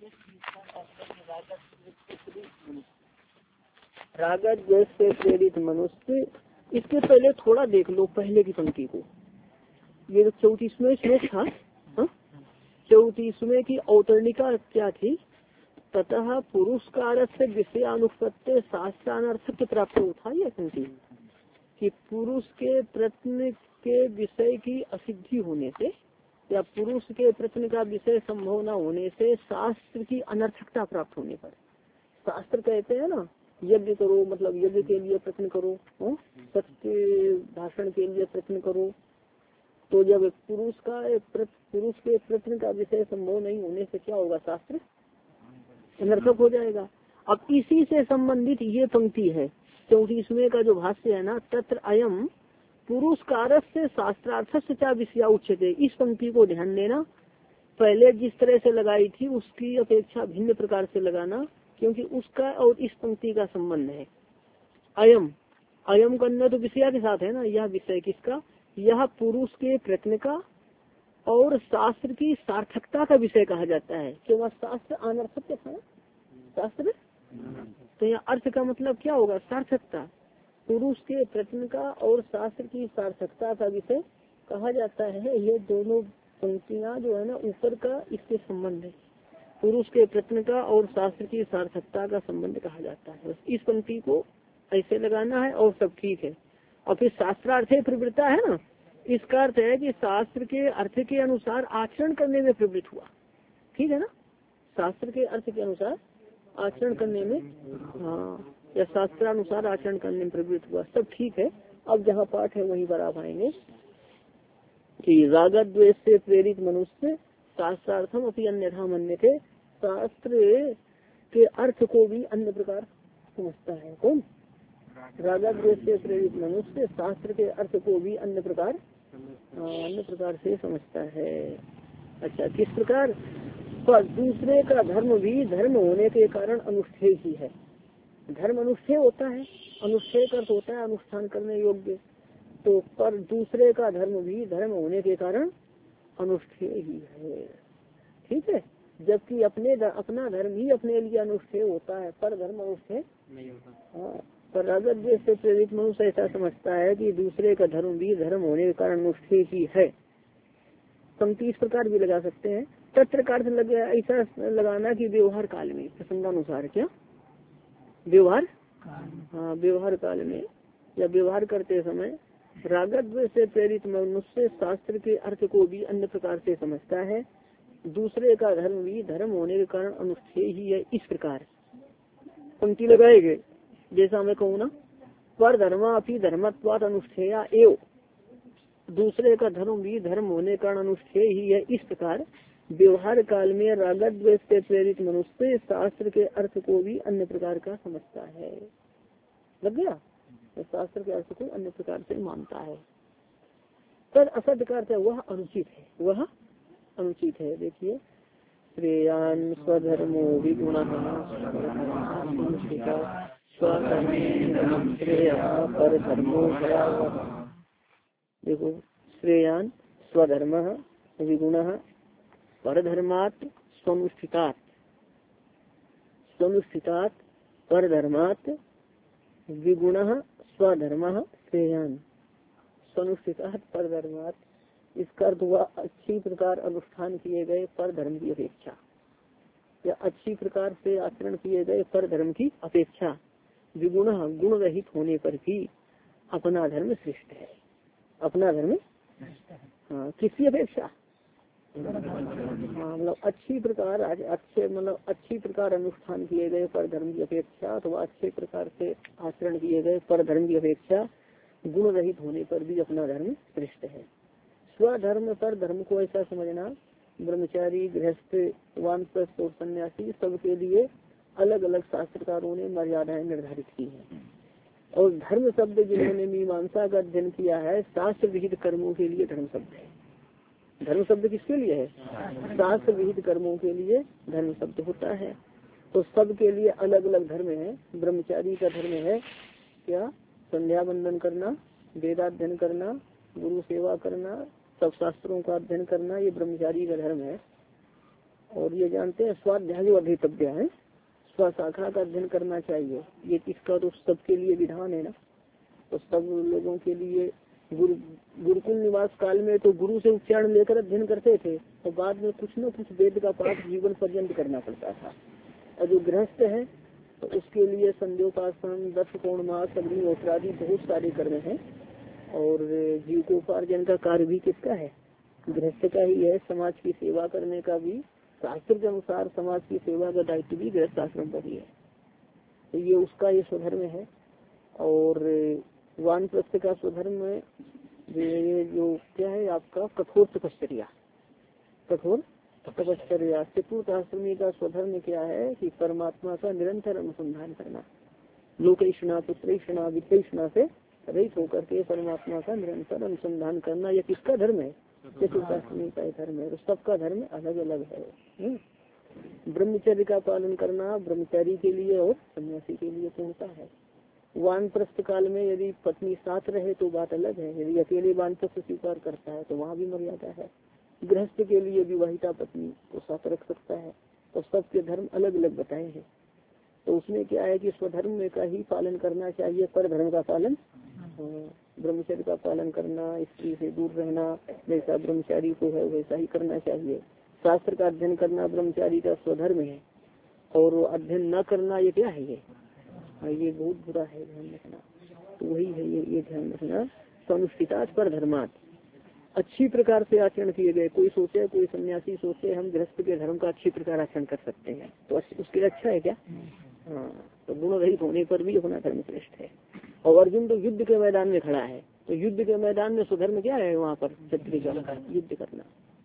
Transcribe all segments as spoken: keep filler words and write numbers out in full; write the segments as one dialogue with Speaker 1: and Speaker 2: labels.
Speaker 1: रागत द्वेष से प्रेरित मनुष्य, इसके पहले थोड़ा देख लो पहले की पंक्ति को। ये जो चौतीसवें श्लोक था, चौतीसवें की औतरणिका क्या थी? ततः पुरुषकार से विषयानुपत्ति शास्त्रानर्थक प्राप्त होता है पंक्ति कि पुरुष के प्रश्न के विषय की असिद्धि होने से या पुरुष के प्रश्न का विषय संभव न होने से शास्त्र की अनर्थकता प्राप्त होने पर, शास्त्र कहते हैं ना यज्ञ करो, मतलब यज्ञ के लिए प्रश्न करो, सत्य भाषण के लिए प्रश्न करो, तो जब पुरुष का पुरुष के प्रश्न का विषय संभव नहीं होने से क्या होगा? शास्त्र अनर्थक हो जाएगा। अब इसी से संबंधित ये पंक्ति है चौतीसवें का जो भाष्य है ना, तत्र अयम पुरुष कारक से शास्त्रार्थ से क्या विषया उच्चते। इस पंक्ति को ध्यान देना, पहले जिस तरह से लगाई थी उसकी अपेक्षा भिन्न प्रकार से लगाना, क्योंकि उसका और इस पंक्ति का संबंध है। अयम अयम करना तो विषया के साथ है ना, यह विषय किसका? यह पुरुष के प्रश्न का और शास्त्र की सार्थकता का विषय कहा जाता है। क्यों? शास्त्र अनर्थक था, शास्त्र तो यह अर्थ का मतलब क्या होगा? सार्थकता। पुरुष के प्रश्न का और शास्त्र की सार्थकता का विषय कहा जाता है। ये दोनों पंक्तियां जो है ना ऊपर का, इसके संबंध है। पुरुष के प्रश्न का और शास्त्र की सार्थकता का संबंध कहा जाता है। इस पंक्ति को ऐसे लगाना है और सब ठीक है। और फिर शास्त्रार्थ प्रवृत्ता है ना, इसका अर्थ है कि शास्त्र के अर्थ के अनुसार आचरण करने में प्रवृत्त हुआ। ठीक है ना, शास्त्र के अर्थ के अनुसार आचरण करने में, हाँ, या शास्त्रानुसार आचरण करने में प्रवृत्त हुआ, सब ठीक है। अब जहाँ पाठ है वहीं पर आप आएंगे कि रागत द्वेष से प्रेरित मनुष्य शास्त्रार्थम अपनी अन्यथा मन्य थे, शास्त्र के अर्थ को भी अन्य प्रकार समझता है। कौन? रागत द्वेष से प्रेरित मनुष्य शास्त्र के अर्थ को भी अन्य प्रकार अन्य प्रकार से समझता है। अच्छा, किस प्रकार? पर दूसरे का धर्म भी धर्म होने के कारण अनुष्ठेय ही है। धर्म अनुष्ठेय होता है, अनुष्ठेय का अर्थ होता है अनुष्ठान करने योग्य। तो पर दूसरे का धर्म भी धर्म होने के कारण अनुष्ठेय ही है। ठीक है, जबकि अपने अपना धर्म ही अपने लिए अनुष्ठेय होता है, पर धर्म अनुष्ठेय नहीं होता। हाँ, पर रागत द्वेष से प्रेरित मनुष्य ऐसा समझता है कि दूसरे का धर्म भी धर्म होने के कारण अनुष्ठेय ही है। पंक्ति इस प्रकार भी लगा सकते हैं। तत्र का अर्थ लग ऐसा लगाना कि व्यवहार काल में, प्रसंगानुसार। क्या व्यवहार? हाँ, व्यवहार काल में या व्यवहार करते समय रागत द्वेष से प्रेरित मनुष्य शास्त्र के अर्थ को भी अन्य प्रकार से समझता है। दूसरे का धर्म भी धर्म होने के कारण अनुष्ठेय ही है। इस प्रकार पंक्ति लगाएंगे, जैसा मैं कहूँ ना, पर धर्मा अपनी धर्मत्वाद अनुष्ठेया एव, दूसरे का धर्म भी धर्म होने के कारण अनुष्ठेय ही है। इस प्रकार व्यवहार काल में रागत द्वेष से प्रेरित मनुष्य शास्त्र के अर्थ को भी अन्य प्रकार का समझता है। लग गया? तो शास्त्र के अर्थ को अन्य प्रकार से मानता है। पर असद का अर्थ है वह अनुचित है, वह अनुचित है। देखिए, श्रेयान स्वधर्मो विगुणः पर धर्मो भयावह। देखो, श्रेयान स्वधर्मः विगुणः परधर्मात् स्वनुष्ठितात्, स्वनुष्ठितात् परधर्मात् विगुणः स्वधर्मः श्रेयान, स्वनुष्ठितात् परधर्मात्। इसका अर्थ हुआ अच्छी प्रकार अनुष्ठान किए गए पर धर्म की अपेक्षा, या अच्छी प्रकार से आचरण किए गए पर धर्म की अपेक्षा विगुणः गुण रहित होने पर भी अपना धर्म श्रेष्ठ है। अपना धर्म, हाँ, किसकी अपेक्षा? हाँ, मतलब अच्छी प्रकार अच्छे मतलब अच्छी प्रकार अनुष्ठान किए गए पर धर्म की अपेक्षा, अथवा अच्छे प्रकार से आचरण किए गए पर धर्म की अपेक्षा गुण रहित होने पर भी अपना धर्म श्रेष्ठ है। स्वधर्म पर धर्म को ऐसा समझना, ब्रह्मचारी, गृहस्थ, वानप्रस्थ और सन्यासी सबके लिए अलग अलग शास्त्रकारों ने मर्यादाएं निर्धारित की हैं। और धर्म शब्द जिन्होंने मीमांसा का अध्ययन किया है, शास्त्र विहित कर्मों के लिए धर्म शब्द है। धर्म शब्द किसके लिए है? शास्त्र विहित कर्मों के लिए धर्म शब्द होता है। तो सबके लिए अलग अलग धर्म है। ब्रह्मचारी का धर्म है क्या? संध्या वंदन करना, वेदाध्ययन करना, गुरु सेवा करना, सब शास्त्रों का अध्ययन करना, ये ब्रह्मचारी का धर्म है। और ये जानते हैं स्वाध्याय अधितव्य है, स्वशाखा का अध्ययन करना चाहिए। ये किसका तो सबके लिए विधान है ना, तो सब लोगों के लिए। गुरु गुरुकुल निवास काल में तो गुरु से उच्चारण लेकर अध्ययन करते थे, और बाद में कुछ न कुछ वेद का पाठ जीवन पर्यंत करना पड़ता था। और जो गृहस्थ है तो उसके लिए संध्योपासन, दस पौर्णमास, अग्निहोत्र आदि बहुत सारे कर्म हैं। और जीविकोपार्जन का कार्य भी किसका है? गृहस्थ का ही है। समाज की सेवा करने का भी शास्त्र के अनुसार समाज की सेवा का दायित्व भी गृहस्थ आश्रम पर ही है। तो ये उसका ये स्वधर्म है। और वानप्रस्थ का स्वधर्म ये जो क्या है आपका कठोर तपश्चर्या, कठोर तपश्चर्या। चतुर्थ आश्रमी का स्वधर्म क्या है कि परमात्मा का निरंतर अनुसंधान करना, लोकेशना पुत्रेशना वित्तेषणा से रहित होकर के परमात्मा का निरंतर अनुसंधान करना। यह किसका धर्म है? चतुर्थ आश्रमी का धर्म है। तो सबका धर्म अलग अलग है। ब्रह्मचर्य का पालन करना ब्रह्मचारी के लिए और सन्यासी के लिए पूर्णता है। वानप्रस्थ काल में यदि पत्नी साथ रहे तो बात अलग है, यदि अकेले वानप्रस्थ स्वीकार करता है तो वहाँ भी मर्यादा है। गृहस्थ के लिए विवाहिता पत्नी को साथ रख सकता है। तो सबके धर्म अलग अलग बताए हैं। तो उसमें क्या है कि स्वधर्म में का ही पालन करना चाहिए, पर धर्म का पालन, ब्रह्मचर्य का पालन करना, स्त्री से दूर रहना जैसा ब्रह्मचारी को है वैसा ही करना चाहिए। शास्त्र का अध्ययन करना ब्रह्मचारी का स्वधर्म है, और अध्ययन न करना ये क्या है? ये ये बहुत बुरा है, ध्यान रखना। तो वही है ये ये ध्यान रखना। अनुष्ठितात् पर धर्मात्, अच्छी प्रकार से आचरण किए गए। कोई सोचे, कोई सन्यासी सोचे हम गृहस्थ के धर्म का अच्छी प्रकार आचरण कर सकते हैं, तो उसके लिए अच्छा है क्या? हाँ, तो गुण रहित होने पर भी अपना धर्म श्रेष्ठ है। और अर्जुन तो युद्ध के मैदान में खड़ा है, तो युद्ध के मैदान में स्वधर्म क्या है? वहाँ पर क्षत्रिय का युद्ध करना।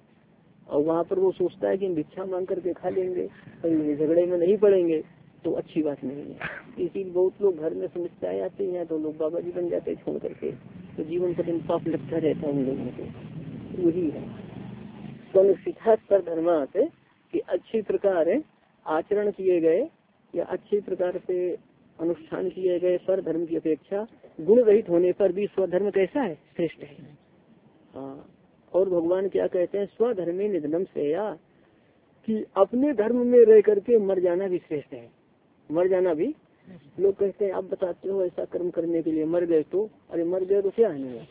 Speaker 1: और वहाँ पर वो सोचता है कि हम भिक्षा मांग करके खा लेंगे, झगड़े में नहीं पड़ेंगे, तो अच्छी बात नहीं है। इसी बहुत लोग घर में समस्याएं आती हैं तो लोग बाबा जी बन जाते हैं छोड़ करके, तो जीवन पर्यंत पाप लगता रहता है उन लोगों को। वही है अनुष्ठितात् पर धर्मात् कि अच्छी प्रकार आचरण किए गए या अच्छी प्रकार से अनुष्ठान किए गए पर धर्म की अपेक्षा गुण रहित होने पर भी स्वधर्म कैसा है? श्रेष्ठ है। हाँ, और भगवान क्या कहते हैं? स्वधर्मे निधनम श्रेया, कि अपने धर्म में रह करके मर जाना भी श्रेष्ठ है। मर जाना भी, लोग कहते हैं आप बताते हो ऐसा कर्म करने के लिए, मर गए तो, अरे मर गए तो क्या है?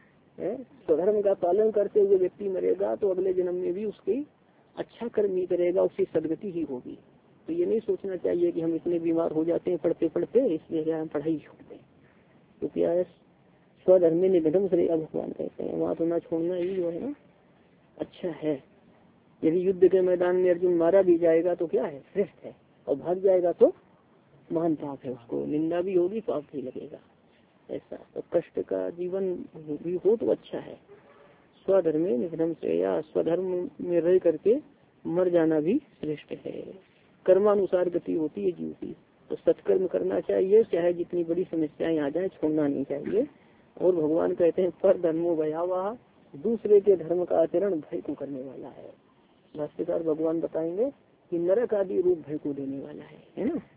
Speaker 1: स्वधर्म का पालन करते हुए व्यक्ति मरेगा तो अगले जन्म में भी उसकी अच्छा कर्म ही करेगा, उसकी सदगति ही होगी। तो ये नहीं सोचना चाहिए कि हम इतने बीमार हो जाते हैं पढ़ते पढ़ते, इसलिए क्या हम पढ़ाई छोड़ दें। तो क्या है? स्वधर्म में निधनम श्रेया भगवान कहते हैं, वहाँ तो ना छोड़ना ही जो है ना अच्छा है। यदि युद्ध के मैदान में अर्जुन मारा भी जाएगा तो क्या है? श्रेष्ठ है। और भाग जाएगा तो महान पाप है, उसको निंदा भी होगी, पाप भी लगेगा। ऐसा तो कष्ट का जीवन भी हो तो अच्छा है। स्वधर्मे निधनम श्रेया, स्वधर्म में रह करके मर जाना भी श्रेष्ठ है। कर्मानुसार गति होती है जीव की, तो सत्कर्म करना चाहिए, चाहे जितनी बड़ी समस्याएं आ जाए, छोड़ना नहीं चाहिए। और भगवान कहते हैं पर धर्मो भयावह, दूसरे के धर्म का आचरण भय को करने वाला है। भाष्यकार भगवान बताएंगे कि नरक आदि रूप भय को देने वाला है, है ना।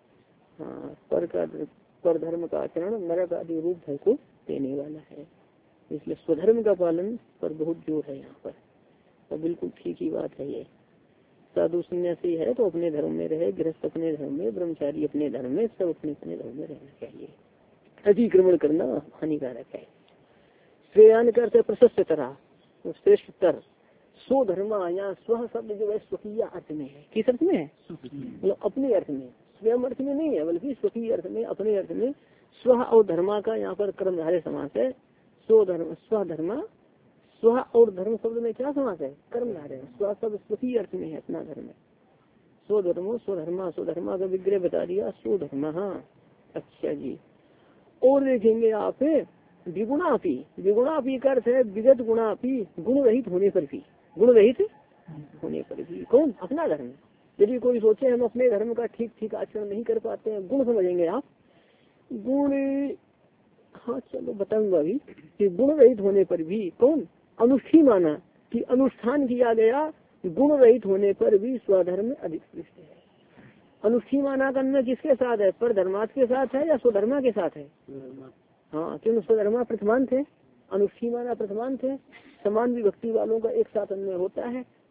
Speaker 1: हाँ, पर का पर धर्म का आचरण नरक आदि रूप भय को देने वाला है। इसलिए स्वधर्म का पालन पर बहुत जोर है यहाँ पर, और बिल्कुल ठीक ही बात है ये। साधु सन्यासी है तो अपने धर्म में रहे, गृहस्थ अपने धर्म में, ब्रह्मचारी अपने धर्म में, सब अपने अपने धर्म में रहना चाहिए। अतिक्रमण करना हानिकारक है। श्रेयान करते प्रशस्त तरह, श्रेष्ठतर सो धर्म, यहाँ स्व शब्द जो है स्वकीय अर्थ में है। किस अर्थ में है? मतलब अपने अर्थ में, स्वयं अर्थ में नहीं है, बल्कि स्वकीय अर्थ में, अपने अर्थ में। स्व और धर्मा का यहाँ पर कर्मधारय समास है। स्व धर्म, स्व धर्मा, स्व और धर्म शब्द में क्या समास है? कर्मधारय। स्व शब्द स्वकीय अर्थ में है, अपना धर्म है। स्वधर्मो स्वधर्मा, स्वधर्मा का विग्रह बता दिया, स्वधर्म। हाँ अच्छा जी। और देखेंगे आप विगुणापी, विगुणापी का अर्थ है विगत गुणापी, गुण रहित होने पर भी, गुण रहित होने पर भी। कौन? अपना धर्म। यदि कोई सोचे हम अपने धर्म का ठीक ठीक आचरण नहीं कर पाते हैं, गुण समझेंगे आप, गुण, हाँ चलो बताऊंगा अभी कि गुण रहित होने पर भी कौन? अनुष्ठी माना कि अनुष्ठान किया गया गुण रहित होने पर भी स्वधर्म अधिक श्रेष्ठ है। अनुष्ठी माना करना किसके साथ है? पर धर्मार्थ के साथ है या स्वधर्मा के साथ है? हाँ, क्यों? स्वधर्मा प्रथमांत है, अनुष्ठी माना प्रथमांत है। समान विभक्ति वालों का एक साथ अन्वय होता है,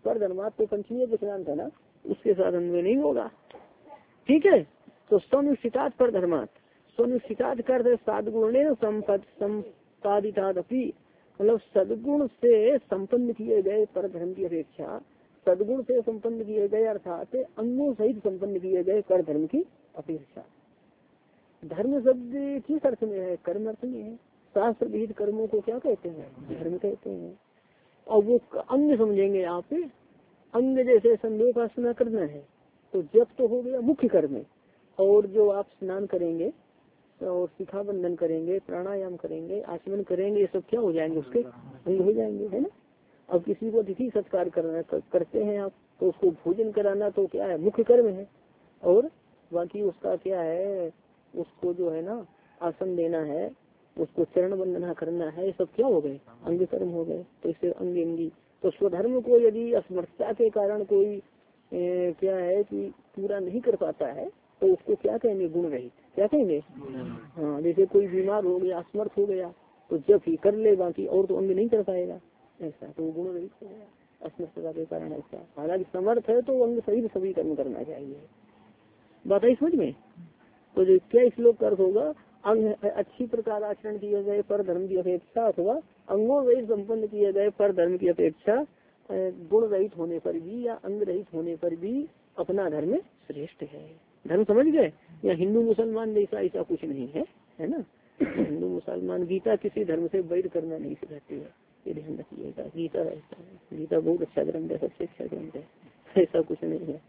Speaker 1: पर धर्मात तो पंचमी विक्रांत है ना, उसके साथ अन्वय नहीं होगा। ठीक है, तो स्वनिष्ठितात पर धर्मात, स्वनिष्ठितात कर साधगुणे संपादितादपि, मतलब सदगुण से संपन्न किए गए पर धर्म की अपेक्षा सदगुण से संपन्न किए गए अर्थात अंगों सहित संपन्न किए गए पर धर्म की अपेक्षा। धर्म शब्द किस अर्थ में है? कर्म अर्थ में है। शास्त्र विहित कर्मों को क्या कहते हैं? धर्म कहते हैं। और वो अंग समझेंगे आप, अंग जैसे संध्योपासना करना है तो जप तो हो गया मुख्य कर्म है, और जो आप स्नान करेंगे और शिखा बंधन करेंगे, प्राणायाम करेंगे, आचमन करेंगे, ये सब क्या हो जाएंगे? उसके अंग हो जाएंगे, है ना। अब किसी को अतिथि सत्कार करना कर, करते हैं आप, तो उसको भोजन कराना तो क्या है? मुख्य कर्म है। और बाकी उसका क्या है? उसको जो है ना आसन देना है, उसको चरण वंदना करना है, ये सब क्या हो गए? अंग कर्म हो गए। तो इससे अंग अंगी। तो स्वधर्म को यदि असमर्थता के कारण कोई ए, क्या है कि पूरा नहीं कर पाता है तो उसको क्या कहेंगे? गुण रहित। क्या कहेंगे? हाँ, जैसे कोई बीमार हो गया, असमर्थ हो गया तो जब ही कर ले, बाकी और तो अंग नहीं कर पाएगा, ऐसा तो गुण रहित हो गया असमर्थता के कारण। ऐसा हालांकि समर्थ है तो अंग सही सभी कर्म करना चाहिए। बात आई समझ में? तो जो क्या श्लोक का अर्थ होगा? अंग अच्छी प्रकार आचरण किए गए पर धर्म की अपेक्षा, अथवा अंगों रहित संपन्न किए गए पर धर्म की अपेक्षा गुण रहित होने पर भी या अंग रहित होने पर भी अपना धर्म श्रेष्ठ है। धर्म समझ गए? या हिंदू मुसलमान जैसा ऐसा कुछ नहीं है, है ना। हिंदू मुसलमान गीता किसी धर्म से वैर करना नहीं सिखाती है, ये ध्यान रखिएगा। गीता ऐसा है, गीता बहुत अच्छा ग्रंथ है, सबसे अच्छा ग्रंथ है, ऐसा कुछ नहीं है।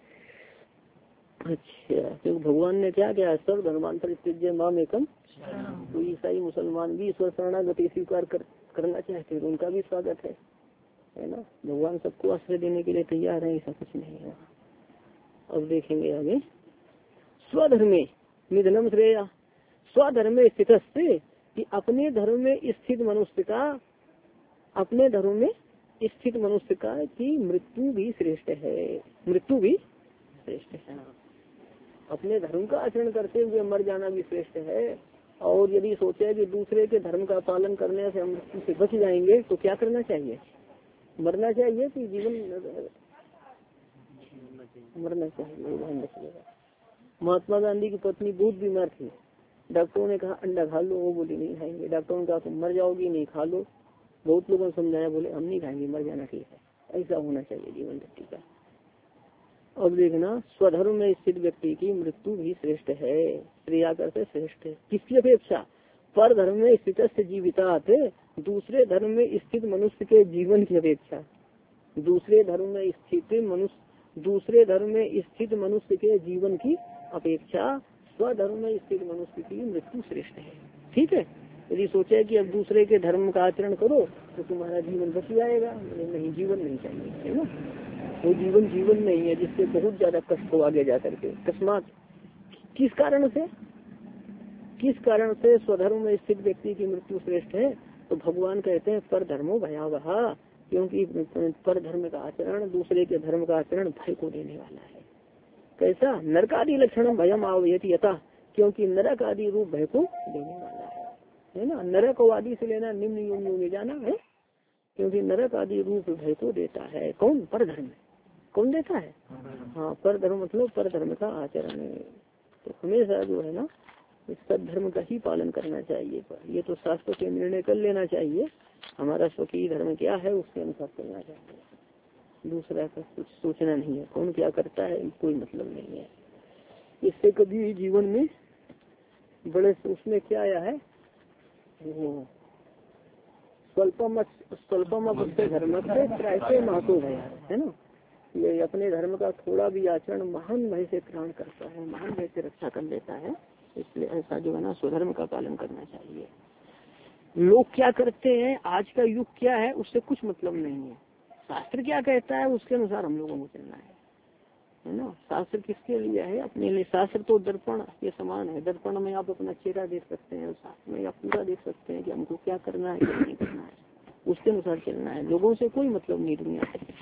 Speaker 1: अच्छा, तो भगवान ने क्या किया? सब धर्मांतर त्यज्य माम एकम। तो ईसाई मुसलमान भी ईश्वर शरणागति स्वीकार कर, करना चाहते हैं, उनका भी स्वागत है, है ना। भगवान सबको आश्रय देने के लिए तैयार है, ऐसा कुछ नहीं है। अब देखेंगे आगे। स्वधर्मे निधनम श्रेया, स्वधर्म में स्थित से कि अपने धर्म में स्थित मनुष्य का, अपने धर्म में स्थित मनुष्य का की मृत्यु भी श्रेष्ठ है। मृत्यु भी श्रेष्ठ है। अपने धर्म का आचरण करते हुए मर जाना भी श्रेष्ठ है। और यदि सोचे कि दूसरे के धर्म का पालन करने से हम मृत्यु से बच जाएंगे तो क्या करना चाहिए? मरना चाहिए कि जीवन मरना चाहिए, ध्यान रखिएगा। महात्मा गांधी की पत्नी बहुत बीमार थी, डॉक्टरों ने कहा अंडा खा लो, वो बोली नहीं खाएंगे। डॉक्टरों ने कहा तुम मर जाओगी, नहीं खा लो। बहुत लोगों ने समझाया, बोले हम नहीं खाएंगे, मर जाना ठीक है। ऐसा होना चाहिए जीवन व्यक्ति का। अब देखना, स्वधर्म में स्थित व्यक्ति की मृत्यु भी श्रेष्ठ है। श्रेया करते श्रेष्ठ है किसकी अपेक्षा? पर धर्म में स्थित जीवितात, दूसरे धर्म में स्थित मनुष्य के जीवन की अपेक्षा। दूसरे धर्म में स्थित मनुष्य दूसरे धर्म में स्थित मनुष्य के जीवन की अपेक्षा स्वधर्म में स्थित मनुष्य की मृत्यु श्रेष्ठ है। ठीक है, यदि सोचे कि अब दूसरे के धर्म का आचरण करो तो तुम्हारा जीवन बच जाएगा, नहीं, जीवन नहीं चाहिए, है ना। वो जीवन जीवन नहीं है जिससे बहुत ज्यादा कष्ट हो आगे जा करके। अकस्मात किस कारण से किस कारण से स्वधर्म में स्थित व्यक्ति की मृत्यु श्रेष्ठ है? तो भगवान कहते हैं पर धर्मो भयावह, क्योंकि पर धर्म का आचरण, दूसरे के धर्म का आचरण भय को देने वाला है। कैसा? नरकादि लक्षण भयम आवयति यथा, क्योंकि नरक आदि रूप भय को देने वाला है, है ना। नरक आदि से लेना निम्न योनियों में जाना है, क्योंकि नरक आदि रूप भय को देता है। कौन? पर धर्म। कौन देता है? हाँ, पर धर्म मतलब पर धर्म का आचरण। तो हमेशा जो है ना सद्धर्म का ही पालन करना चाहिए। ये तो शास्त्र से निर्णय कर लेना चाहिए, हमारा स्वकीय धर्म क्या है उसके अनुसार चलना चाहिए। दूसरा का कुछ सोचना नहीं है, कौन क्या करता है कोई मतलब नहीं है। इससे कभी जीवन में बड़े उसमें क्या आया है, वो स्वल्पम स्वल्पम अपने धर्म से त्रायते महतो भया, है ना। ये अपने धर्म का थोड़ा भी आचरण महान भय से ग्रहण करता है, महान भय से रक्षा कर लेता है। इसलिए ऐसा जो है ना स्वधर्म का पालन करना चाहिए। लोग क्या करते हैं, आज का युग क्या है उससे कुछ मतलब नहीं है। शास्त्र क्या कहता है उसके अनुसार हम लोगों को चलना है, है ना। शास्त्र किसके लिए है? अपने लिए। शास्त्र तो दर्पण के समान है, दर्पण में आप अपना चेहरा देख सकते हैं, शास्त्र में आप पूरा देख सकते हैं कि हमको क्या करना है क्या नहीं करना है, उसके अनुसार चलना है। लोगों से कोई मतलब नहीं दुनिया से।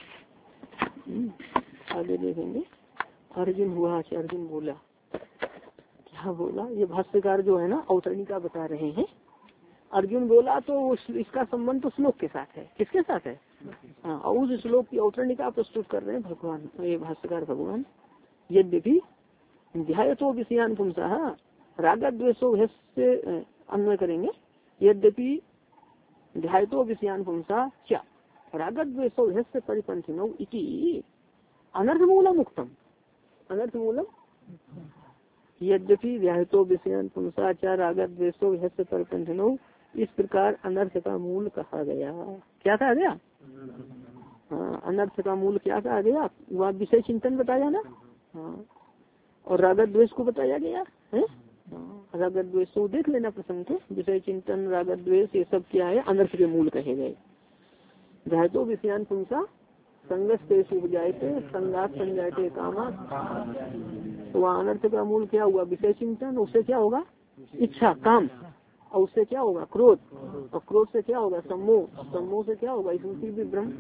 Speaker 1: आगे देखेंगे। अर्जुन हुआ, अर्जुन बोला, क्या बोला? ये भाष्यकार जो है ना अवतरणिका बता रहे हैं। अर्जुन बोला तो इसका संबंध तो श्लोक के साथ है। किसके साथ है? हाँ, और उस श्लोक की अवतरणिका प्रस्तुत कर रहे हैं भगवान, ये भाष्यकार भगवान। यद्यपि ध्यायतो विषयान पुंसः रागद्वेषो से अन्वय करेंगे। यद्यपि ध्यायतो विषयान पुंसः क्या रागद्वेषो से परिपंथिनो इति अनर्थ मूलम मुक्तम। अनर्थ मूलम यद्यपि ध्यायतो विषयान पुंसः क्या रागद्वेषो से परिपंथिनो, इस प्रकार अनर्थ का मूल कहा गया। क्या कहा गया? हाँ, अनर्थ का मूल क्या कहा गया? वह विषय चिंतन बताया ना। हाँ, और रागत द्वेष को बताया गया है। रागत द्वेष को देख लेना प्रसंग के, विषय चिंतन रागत द्वेष ये सब क्या है? अनर्थ के मूल कहे गए। ध्यातो विषयान पुंसा संगस्तेषु उपजायते संगात संजायते कामा, तो वहाँ अनर्थ का मूल क्या हुआ? विषय चिंतन। उससे क्या होगा? इच्छा, काम। और उससे क्या होगा? क्रोध। और क्रोध से क्या होगा? सम्मोह। सम्मोह से क्या होगा? स्मृति भी भ्रम।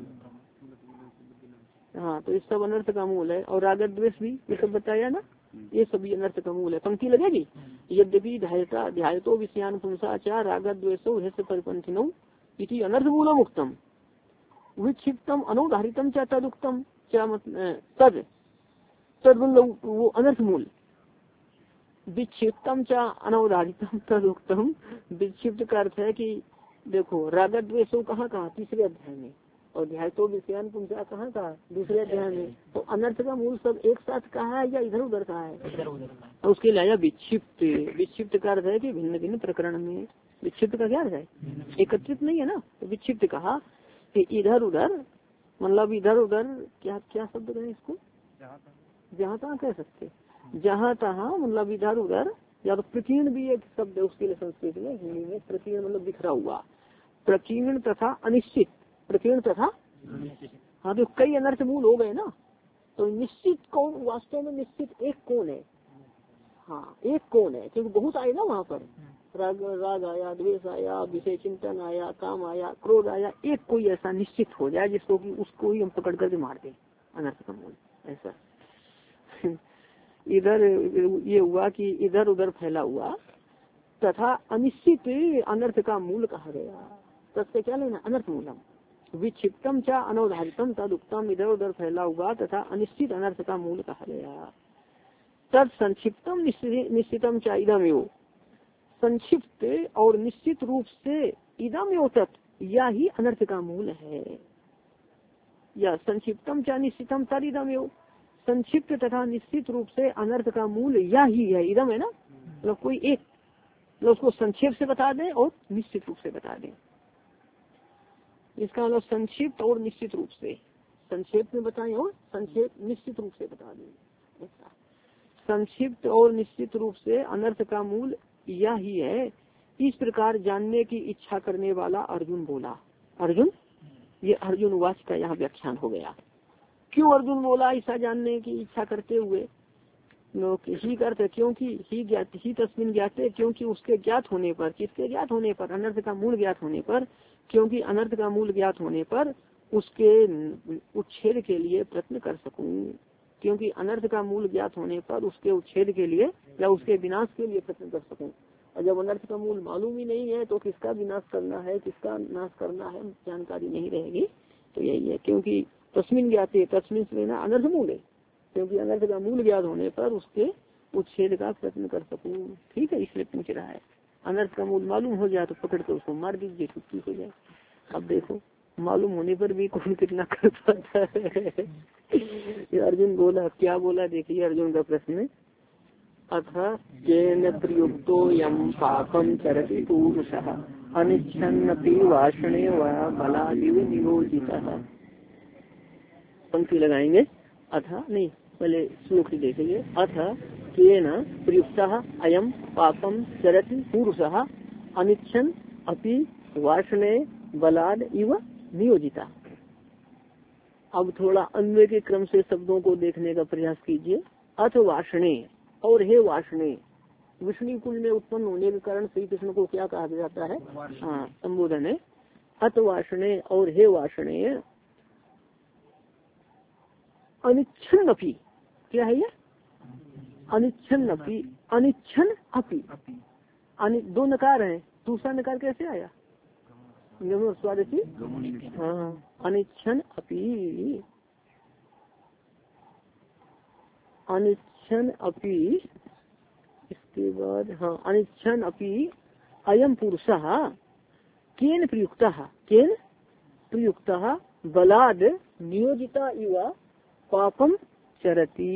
Speaker 1: हाँ, तो इस सब अनर्थ का मूल है। और रागत द्वेष भी ये सब बताया ना, ये सभी अनर्थ का मूल है। पंक्ति लगेगी। यद्यपि ध्यायता ध्यायतो विषयान पुंसाचार रागत द्वेषो हेस्य परिपंथिनो इति अनर्थ मूलम उक्तम विक्षिप्तम अनुधारितम च तदुक्तम। क्या मतलब? तद तद मतलब वो अनर्थ मूल। विक्षिप्तम च अनवधारितम तदुक्तम। विक्षिप्त का अर्थ है कि देखो रागत द्वेषो कहाँ कहाँ? तीसरे अध्याय में। और ध्यायतो विषयान पुंसा कहाँ कहा? दूसरे अध्याय में। तो अनर्थ का मूल सब एक साथ कहा है या इधर उधर कहा है? और उसके लिए विक्षिप्त। विक्षिप्त का अर्थ है कि भिन्न भिन्न प्रकरण में। विक्षिप्त का क्या अर्थ है? एकत्रित नहीं है ना। तो विक्षिप्त कहा कि इधर उधर, मतलब इधर उधर क्या क्या शब्द करें इसको? जहाँ तहाँ कह सकते, जहाँ तहाँ मतलब इधर उधर, या तो प्रकीर्ण भी एक शब्द है उसके लिए संस्कृत में, हिंदी में प्रकीर्ण मतलब बिखरा हुआ। प्रकीर्ण तथा अनिश्चित, प्रकीर्ण तथा। हाँ, तो कई अनर्थ मूल हो गए ना। तो निश्चित कौन? वास्तव में निश्चित एक कौन है? हाँ, एक कौन है, क्योंकि बहुत आए ना वहाँ पर। राग राग आया, द्वेष आया, विषय चिंतन आया, काम आया, क्रोध आया। एक कोई ऐसा निश्चित हो जाए जिसको कि उसको ही हम पकड़ करके मार दें, अनर्थ का मूल ऐसा। इधर ये हुआ कि इधर उधर फैला हुआ तथा अनिश्चित अनर्थ का मूल कहा गया। तत्से क्या लेना? अनर्थ मूलम। विक्षिप्तम चा अनवधारितम तदुक्तम, इधर उधर फैला हुआ तथा अनिश्चित अनर्थ का मूल कहा गया। तद संक्षिप्तम निश्चितम चा इदम एव, संक्षिप्त और निश्चित रूप से इदम एव तत्, यह ही अनर्थ का मूल है। या संक्षिप्तम चा निश्चितम तद इदम एव, संक्षिप्त तथा निश्चित रूप से अनर्थ का मूल यह ही है। इदम है ना, मतलब कोई एक, मतलब उसको संक्षेप से बता दें और निश्चित रूप से बता दें। इसका मतलब संक्षिप्त और निश्चित रूप से, संक्षेप में बताएं और संक्षेप निश्चित रूप से बता दें। ऐसा संक्षिप्त और निश्चित रूप से अनर्थ का मूल यह ही है। इस प्रकार जानने की इच्छा करने वाला अर्जुन बोला। अर्जुन, ये अर्जुन वाच का यहाँ व्याख्यान हो गया। क्यों अर्जुन बोला ऐसा जानने की इच्छा करते हुए? ही करते क्योंकि ही ज्ञात ही तस्मिन ज्ञाते, क्योंकि उसके ज्ञात होने पर, किसके ज्ञात होने पर? अनर्थ का मूल ज्ञात होने पर। क्योंकि अनर्थ का मूल ज्ञात होने पर उसके उच्छेद के लिए प्रयत्न कर सकूं। क्योंकि अनर्थ का मूल ज्ञात होने पर उसके उच्छेद के लिए या उसके विनाश के लिए प्रयत्न कर सकूं। और जब अनर्थ का मूल मालूम ही नहीं है तो किसका विनाश करना है, किसका नाश करना है, जानकारी नहीं रहेगी। तो यही है, क्योंकि तस्मिन ज्ञाते, तस्मिन से लेना अनर्थ मूल है। क्योंकि अनर्थ का मूल ज्ञात होने पर उसके उच्छेद का प्रयत्न कर सकूं। ठीक है, इसलिए पूछ रहा है। अनर्थ का मूल मालूम हो जाए तो पकड़ कर उसको मार दीजिए, छुट्टी हो जाए। अब देखो मालूम होने पर भी कौन कितना कर पाता है। अर्जुन बोला, क्या बोला? देखिए अर्जुन का प्रश्न। अथ केन प्रयुक्तो यम पापम चरति पुरुषः अनिच्छन्नपि वाषणे व बलादिव नियोजितः। पंक्ति लगाएंगे। अथ नहीं, पहले श्लोक देखेंगे। अथ केन प्रयुक्तः अयम पापम चरति पुरुषः अनिच्छन् अपि वाषणे बलाद इव नियोजिता। अब थोड़ा अन्वय के क्रम से शब्दों को देखने का प्रयास कीजिए। अथ वाषणे, और हे वाषणे, विष्णु कुल में उत्पन्न होने के कारण श्री कृष्ण को क्या कहा जाता है? हाँ, संबोधन है। अथ वाषणे, और हे वाषणे, अनिच्छन अपि, क्या है ये? अनिच्छन अपि, अनिच्छन अपि, दो नकार है, दूसरा नकार कैसे आया? स्वादिष्ट। हाँ, अनिच्छन अपि अनिच्छन अपि इसके बाद हाँ अनिच्छन अपि अयम पुरुषः केन प्रयुक्तः केन प्रयुक्तः बलाद नियोजिता इव पापम चरति।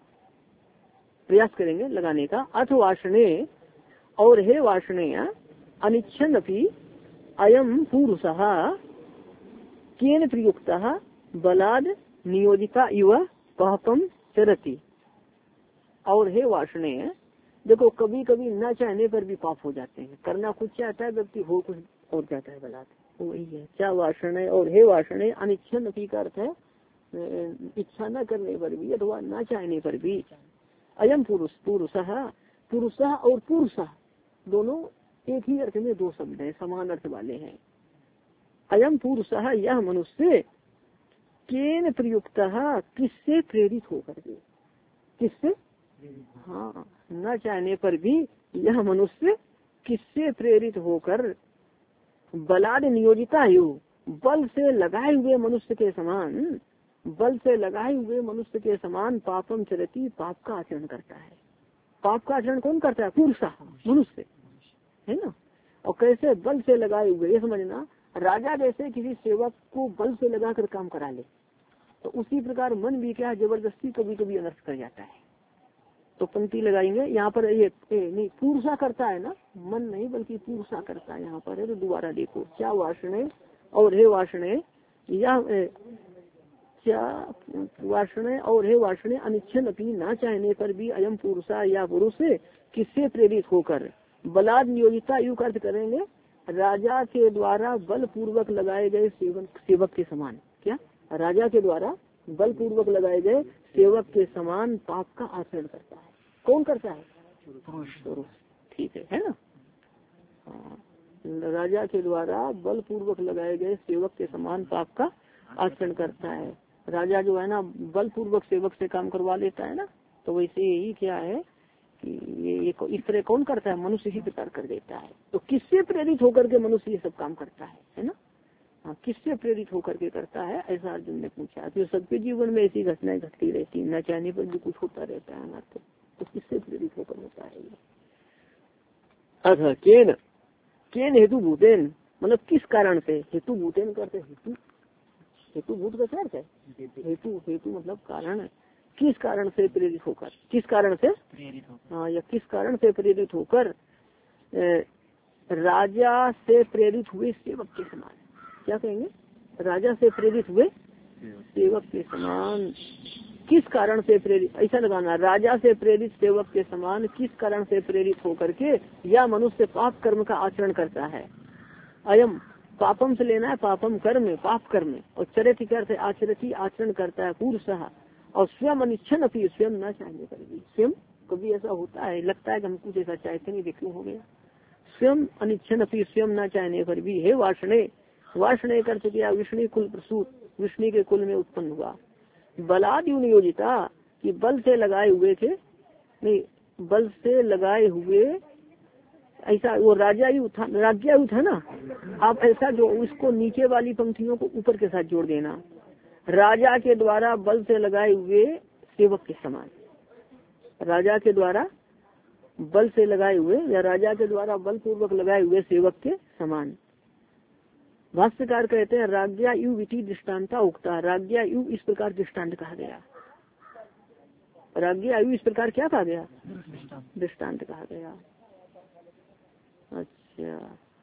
Speaker 1: प्रयास करेंगे लगाने का। अथ वासने और हे वासने अनिच्छन अपि अयम पुरुषः केन प्रयुक्तः बलाद नियोजिता इव पापम चरति। और हे वासने देखो कभी कभी न चाहने पर भी पाप हो जाते हैं। करना कुछ चाहता है व्यक्ति हो कुछ और जाता है बलात्, वही है क्या वासने। और हे वासने अनिच्छन अपि का अर्थ है इच्छा न करने पर भी अथवा न चाहने पर भी। अयम पुरुष पुरुषः पुरुषः और पुरुषः दोनों एक ही अर्थ में दो शब्द हैं, समान अर्थ वाले हैं। अयम पुरुषः यह मनुष्य केन प्रयुक्तः किससे प्रेरित होकर के, किससे हाँ न चाहने पर भी यह मनुष्य किससे प्रेरित होकर बलाद नियोजिता यु बल से लगाए हुए मनुष्य के समान बल से लगाए हुए मनुष्य के समान पापम चरति पाप का आचरण करता है। पाप का आचरण कौन करता है? पुरुषा मनुष्य है ना। और कैसे बल से लगाए हुए, ये समझना राजा जैसे किसी सेवक को बल से लगाकर काम करा ले तो उसी प्रकार मन भी क्या जबरदस्ती कभी कभी अनर्थ कर जाता है। तो पंक्ति लगाएंगे यहाँ पर ये नहीं पुरुषा करता है ना, मन नहीं बल्कि पुरुषा करता है यहाँ पर है। तो दोबारा देखो क्या वासने और हे वासने या क्या वासने और हे वासने अनिच्छन अपनी ना चाहने पर भी अयम पुरुषा या पुरुष किससे प्रेरित होकर बलाद नियोजिता युग अर्थ करेंगे राजा के द्वारा बल पूर्वक लगाए गए सेवक सेवक के समान। क्या राजा के द्वारा बल पूर्वक लगाए गए सेवक के समान पाप का आचरण करता है। कौन करता है? पुरुष। ठीक है है ना। राजा के द्वारा बल पूर्वक लगाए गए सेवक के समान पाप का आचरण करता है। राजा जो है ना बल पूर्वक सेवक से काम करवा लेता है ना, तो वैसे यही क्या है कि ये, ये इस तरह कौन करता है? मनुष्य ही प्रकार कर देता है। तो किससे प्रेरित होकर के मनुष्य ये सब काम करता है, है ना। हाँ किससे प्रेरित होकर के करता है ऐसा अर्जुन ने पूछा। तो सबके जीवन में ऐसी घटनाएं घटती रहती, न चाहने पर भी कुछ होता रहता है ना। तो, तो किससे प्रेरित होकर होता है ये? अथ केन केन हेतु भूतेन मतलब किस कारण से, हेतु भूतेन करते हेतु हेतु भूत का क्या है? हेतु हेतु मतलब कारण है। किस कारण से प्रेरित होकर, किस कारण से प्रेरित होकर हाँ या किस कारण से प्रेरित होकर राजा से प्रेरित हुए सेवक के समान। क्या कहेंगे? राजा से प्रेरित हुए सेवक के समान। किस कारण से प्रेरित, ऐसा लगाना राजा से प्रेरित सेवक के समान किस कारण से प्रेरित होकर के या मनुष्य पाप कर्म का आचरण करता है। अयम पापम से लेना है पापम कर्म पाप कर्म और चरित्र करते आचरती आचरण करता है पुरुषः। और स्वयं अनिच्छन अपनी स्वयं न चाहने पर भी, स्वयं कभी ऐसा होता है लगता है कि हम कुछ ऐसा चाहते नहीं देखो हो गया। स्वयं अनिच्छन अपनी स्वयं न चाहने पर भी हे वासने वासने कर किया विष्णु कुल प्रसूत विष्णु के कुल में उत्पन्न हुआ। बलाद्यु नियोजिता कि बल से लगाए हुए थे नहीं बल से लगाए हुए ऐसा वो राजा यु था राज्य यु था ना। आप ऐसा जो उसको नीचे वाली पंक्तियों को ऊपर के साथ जोड़ देना। राजा के द्वारा बल से लगाए हुए सेवक के समान। राजा के द्वारा बल से लगाए हुए या राजा के द्वारा बल पूर्वक लगाए हुए सेवक के समान। भाष्यकार कहते हैं राज्ञा यु विधि दृष्टान्ता उक्ता। राज्ञा यु इस प्रकार दृष्टान्त कहा गया। राज्ञा यु इस प्रकार क्या कहा गया? दृष्टान्त कहा गया। अच्छा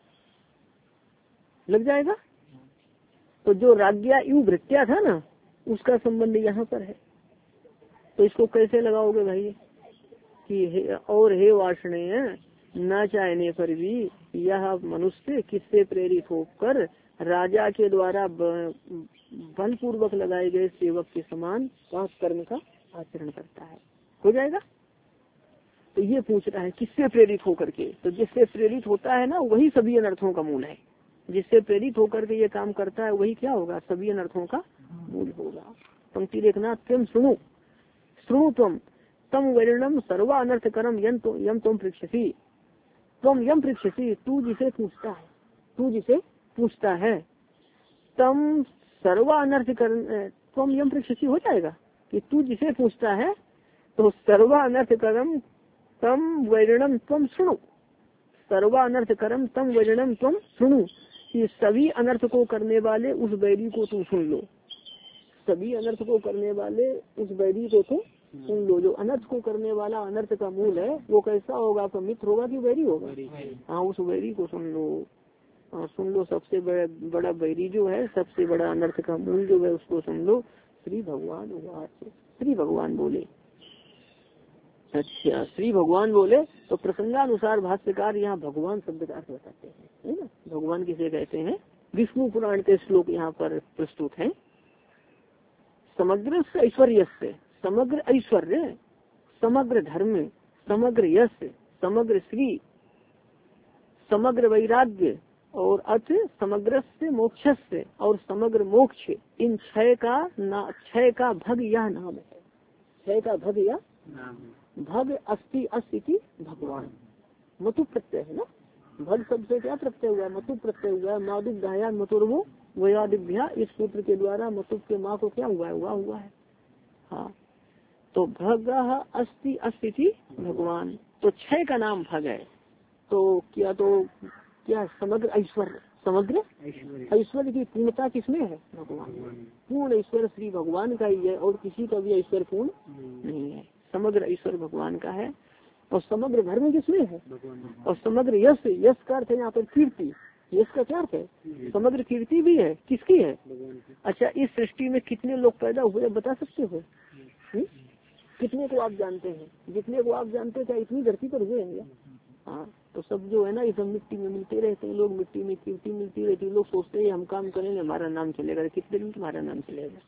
Speaker 1: लग जाएगा। तो जो राज्ञा यु वृत्या था ना उसका संबंध यहाँ पर है। तो इसको कैसे लगाओगे भाई कि हे, और हे वासने न चाहने पर भी यह मनुष्य किससे प्रेरित होकर राजा के द्वारा बल पूर्वक लगाए गए सेवक के समान पाप कर्म का आचरण करता है। हो जाएगा। तो ये पूछ रहा है किससे प्रेरित होकर के। तो जिससे प्रेरित होता है ना वही सभी अनर्थों का मूल है। जिससे प्रेरित होकर के ये काम करता है वही क्या होगा? सभी अनर्थों का मूल होगा। पंक्ति देखना तुम सुनो सुनो तुम तम वर्णम सर्वा अनर्थ करम यम तो यम तुम पृक्षसी तुम यम पृक्षसी तू जिसे पूछता है तू जिसे पूछता है तम सर्वा अनर्थ कर तुम यम प्रक्षी हो जाएगा कि तू जिसे पूछता है तो सर्वा अनर्थ करम तम वैरणम तुम सुनो, सर्वा अनर्थ करम तम वैरणम तुम सुनो, कि सभी अनर्थ को करने वाले उस बैरी को तुम सुन लो, सभी अनर्थ को करने वाले उस बैरी को तुम सुन लो। जो अनर्थ को करने वाला अनर्थ का मूल है वो कैसा होगा, आपका मित्र होगा कि बैरी होगा? हाँ, उस बैरी को सुन लो। हाँ, सुन लो, सबसे बड़ा बड़ा बैरी जो है, सबसे बड़ा अनर्थ का मूल जो है उसको सुन लो। श्री भगवान हुआ, श्री भगवान बोले। अच्छा, श्री भगवान बोले तो प्रसंगानुसार भाष्यकार यहाँ भगवान शब्द का अर्थ बताते हैं, है ना। भगवान किसे कहते हैं? विष्णु पुराण के श्लोक यहाँ पर प्रस्तुत हैं। समग्र ऐश्वर्य से, समग्र ऐश्वर्य, समग्र धर्म, समग्र यश, समग्र श्री, समग्र वैराग्य और अर्थ समग्र से मोक्ष से और समग्र मोक्ष, इन छह का ना छह का भग यह नाम है। छह का भग यह भग अस्ति अस्ति की भगवान, मतु प्रत्यय है ना। भग शब्द से क्या प्रत्यय हुआ है? मतु प्रत्यय हुआ है। मादुक गाया मतुर्वो वयादिभ्या, इस सूत्र के द्वारा मतुक के माँ को क्या हुआ है? हुआ हुआ है। हाँ, तो भग अस्ति अस्ति की भगवान, तो छह का नाम भग है। तो क्या तो क्या समग्र ऐश्वर्य, समग्र ऐश्वर्य की पूर्णता किसमें है? भगवान। पूर्ण ऐश्वर्य श्री भगवान का ही है और किसी का भी ऐश्वर्य पूर्ण नहीं है। समग्र ऐश्वर्य भगवान का है। और समग्र धर्म किसमें है? और समग्र यश, यश का अर्थ है यहाँ पर कीर्ति। यश का क्या अर्थ है? समग्र कीर्ति भी है। किसकी है? अच्छा, इस सृष्टि में कितने लोग पैदा हुए बता सकते हो? हुँ? कितने को आप जानते हैं? जितने को आप जानते हैं क्या इतनी धरती पर हुए हैं? हाँ, तो सब जो है ना, ये सब मिट्टी में मिलते रहते हैं लोग, मिट्टी में कीर्ति मिलती रहती है। लोग सोचते हैं हम काम करेंगे हमारा नाम चलेगा, कितने दिन तुम्हारा नाम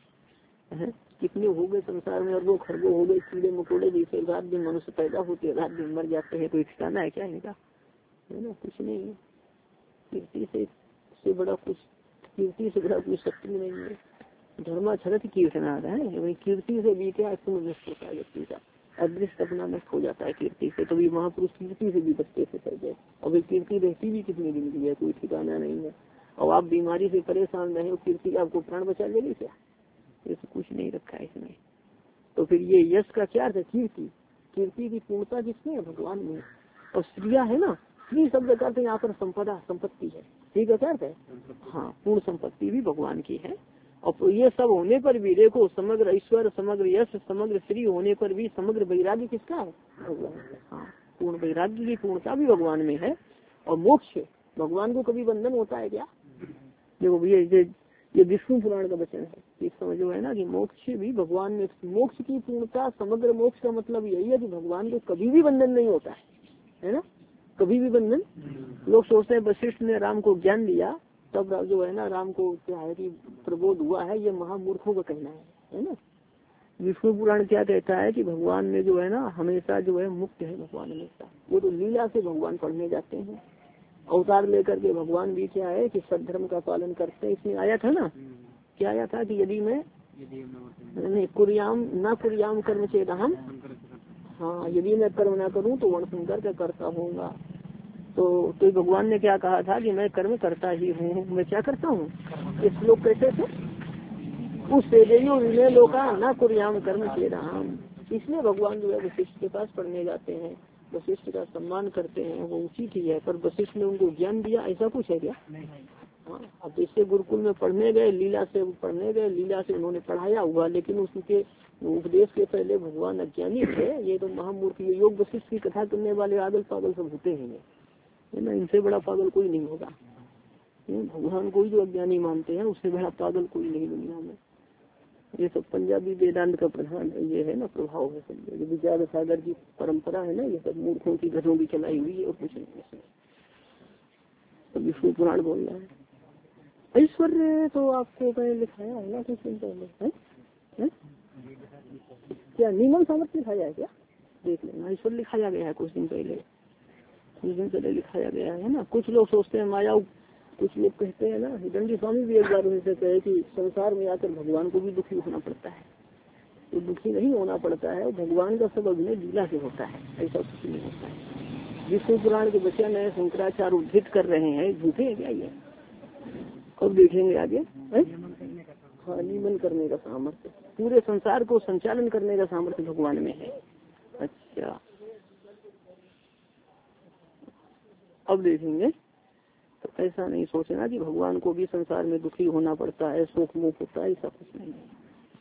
Speaker 1: चलेगा? है कितने हो गए संसार में, अरबों खरबों हो गए, कीड़े मकोड़े जैसे रात दिन मनुष्य पैदा होते हैं, रात दिन मर जाते हैं, कोई ठिकाना है क्या इनका? है ना, कुछ नहीं है। कीर्ति से से बड़ा कुछ, कीर्ति से बड़ा कुछ शक्ति नहीं है। धर्माचरत कीर्तना है, वही कीर्ति से भी क्या नष्ट होता है व्यक्ति का, अदृश्य अपना नष्ट हो जाता है कीर्ति से। तो भी महापुरुष कीर्ति से भी बचते से पहले, और कीर्ति रहती भी कितने दिन की है, कोई ठिकाना नहीं है। और आप बीमारी से परेशान रहे हो, कीर्ति आपको प्राण बचा लेगी क्या? ऐसा कुछ नहीं रखा है इसमें। तो फिर ये यश का क्या है? कीर्ति। कीर्ति की पूर्णता किसमें है? भगवान में। और श्रिया है ना, श्री शब्द का अर्थ यहाँ पर संपदा, संपत्ति है। ठीक है, क्या है? हाँ, पूर्ण संपत्ति भी भगवान की है। और ये सब होने पर भी देखो, समग्र ईश्वर, समग्र यश, समग्र श्री होने पर भी समग्र वैराग्य किसका है? भगवान। हाँ, पूर्ण वैराग्य की पूर्णता भी भगवान में है। और मोक्ष, भगवान को कभी बंधन होता है क्या? देखो ये ये विष्णु पुराण का वचन है, ये समझो है ना कि मोक्ष भी भगवान में, मोक्ष की पूर्णता, समग्र मोक्ष का मतलब यही है कि भगवान को कभी भी बंधन नहीं होता है, है ना, कभी भी बंधन। लोग सोचते हैं वशिष्ठ ने राम को ज्ञान दिया तब जो है ना राम को क्या है कि प्रबोध हुआ है, ये महामूर्खों का कहना है, है ना। विष्णु पुराण क्या कहता है कि भगवान में जो है ना हमेशा जो है मुक्त है भगवान हमेशा। वो तो लीला से भगवान पढ़ने जाते हैं, अवतार लेकर के भगवान भी क्या है कि सद्धर्म का पालन करते हैं। इसमें आया था ना, क्या आया था कि यदि मैं नहीं कुरियाम ना कुरियाम कर्म चेत हम, हाँ, यदि मैं कर्म ना करूँ तो वर्णशंकर का करता होऊंगा। तो, तो भगवान ने क्या कहा था कि मैं कर्म करता ही हूँ, मैं क्या करता हूँ। ये श्लोक कैसे थे? उस से लोका ना कुरियाम कर्म चेत हम। इसलिए भगवान जो है वशिष्ठ के पास पढ़ने जाते हैं, वशिष्ठ का सम्मान करते हैं, वो उचित ही है। पर वशिष्ठ ने उनको ज्ञान दिया ऐसा कुछ है क्या? हाँ, अब जैसे गुरुकुल में पढ़ने गए, लीला से पढ़ने गए, लीला से उन्होंने पढ़ाया हुआ, लेकिन उसके उपदेश के पहले भगवान अज्ञानी थे। ये तो महामूर्ख, ये योग वशिष्ठ की कथा करने वाले आगल पागल सब होते हैं, है ना। इनसे बड़ा पागल कोई नहीं होगा। भगवान को ही जो अज्ञानी मानते हैं उससे बड़ा पागल कोई नहीं दुनिया में। ये सब पंजाबी वेदांत का प्रधान ये है ना प्रभाव है, समझे। विचार सागर की परंपरा है ना, ये सब मूर्खों की घरों की चलाई हुई है और कुछ नहीं। तो विष्णु पुराण बोल रहा है। ऐश्वर्य तो आपको पहले लिखाया है ना कुछ दिन पहले, है, है? क्या नीमन सामर्थ्य लिखाया है क्या? देख लेना, ऐश्वर्य लिखाया गया है कुछ दिन पहले, कुछ दिन पहले लिखाया गया है ना। कुछ लोग सोचते हैं माया, कुछ लोग कहते हैं ना, दंडी स्वामी भी एक बार उनसे कहे कि संसार में आकर भगवान को भी दुखी होना पड़ता है। तो दुखी नहीं होना पड़ता है, भगवान का सब अभिनय लीला से होता है, ऐसा कुछ नहीं होता है। विष्णु पुराण के वचन है, शंकराचार्य उद्धृत कर रहे हैं, झूठे है क्या ये? कब देखेंगे आगे, है? हाँ, नियमन करने का सामर्थ्य, पूरे संसार को संचालन करने का सामर्थ्य भगवान में है। अच्छा, अब देखेंगे तो ऐसा नहीं सोचना कि भगवान को भी संसार में दुखी होना पड़ता है, शोक मोह होता है, ऐसा कुछ नहीं है।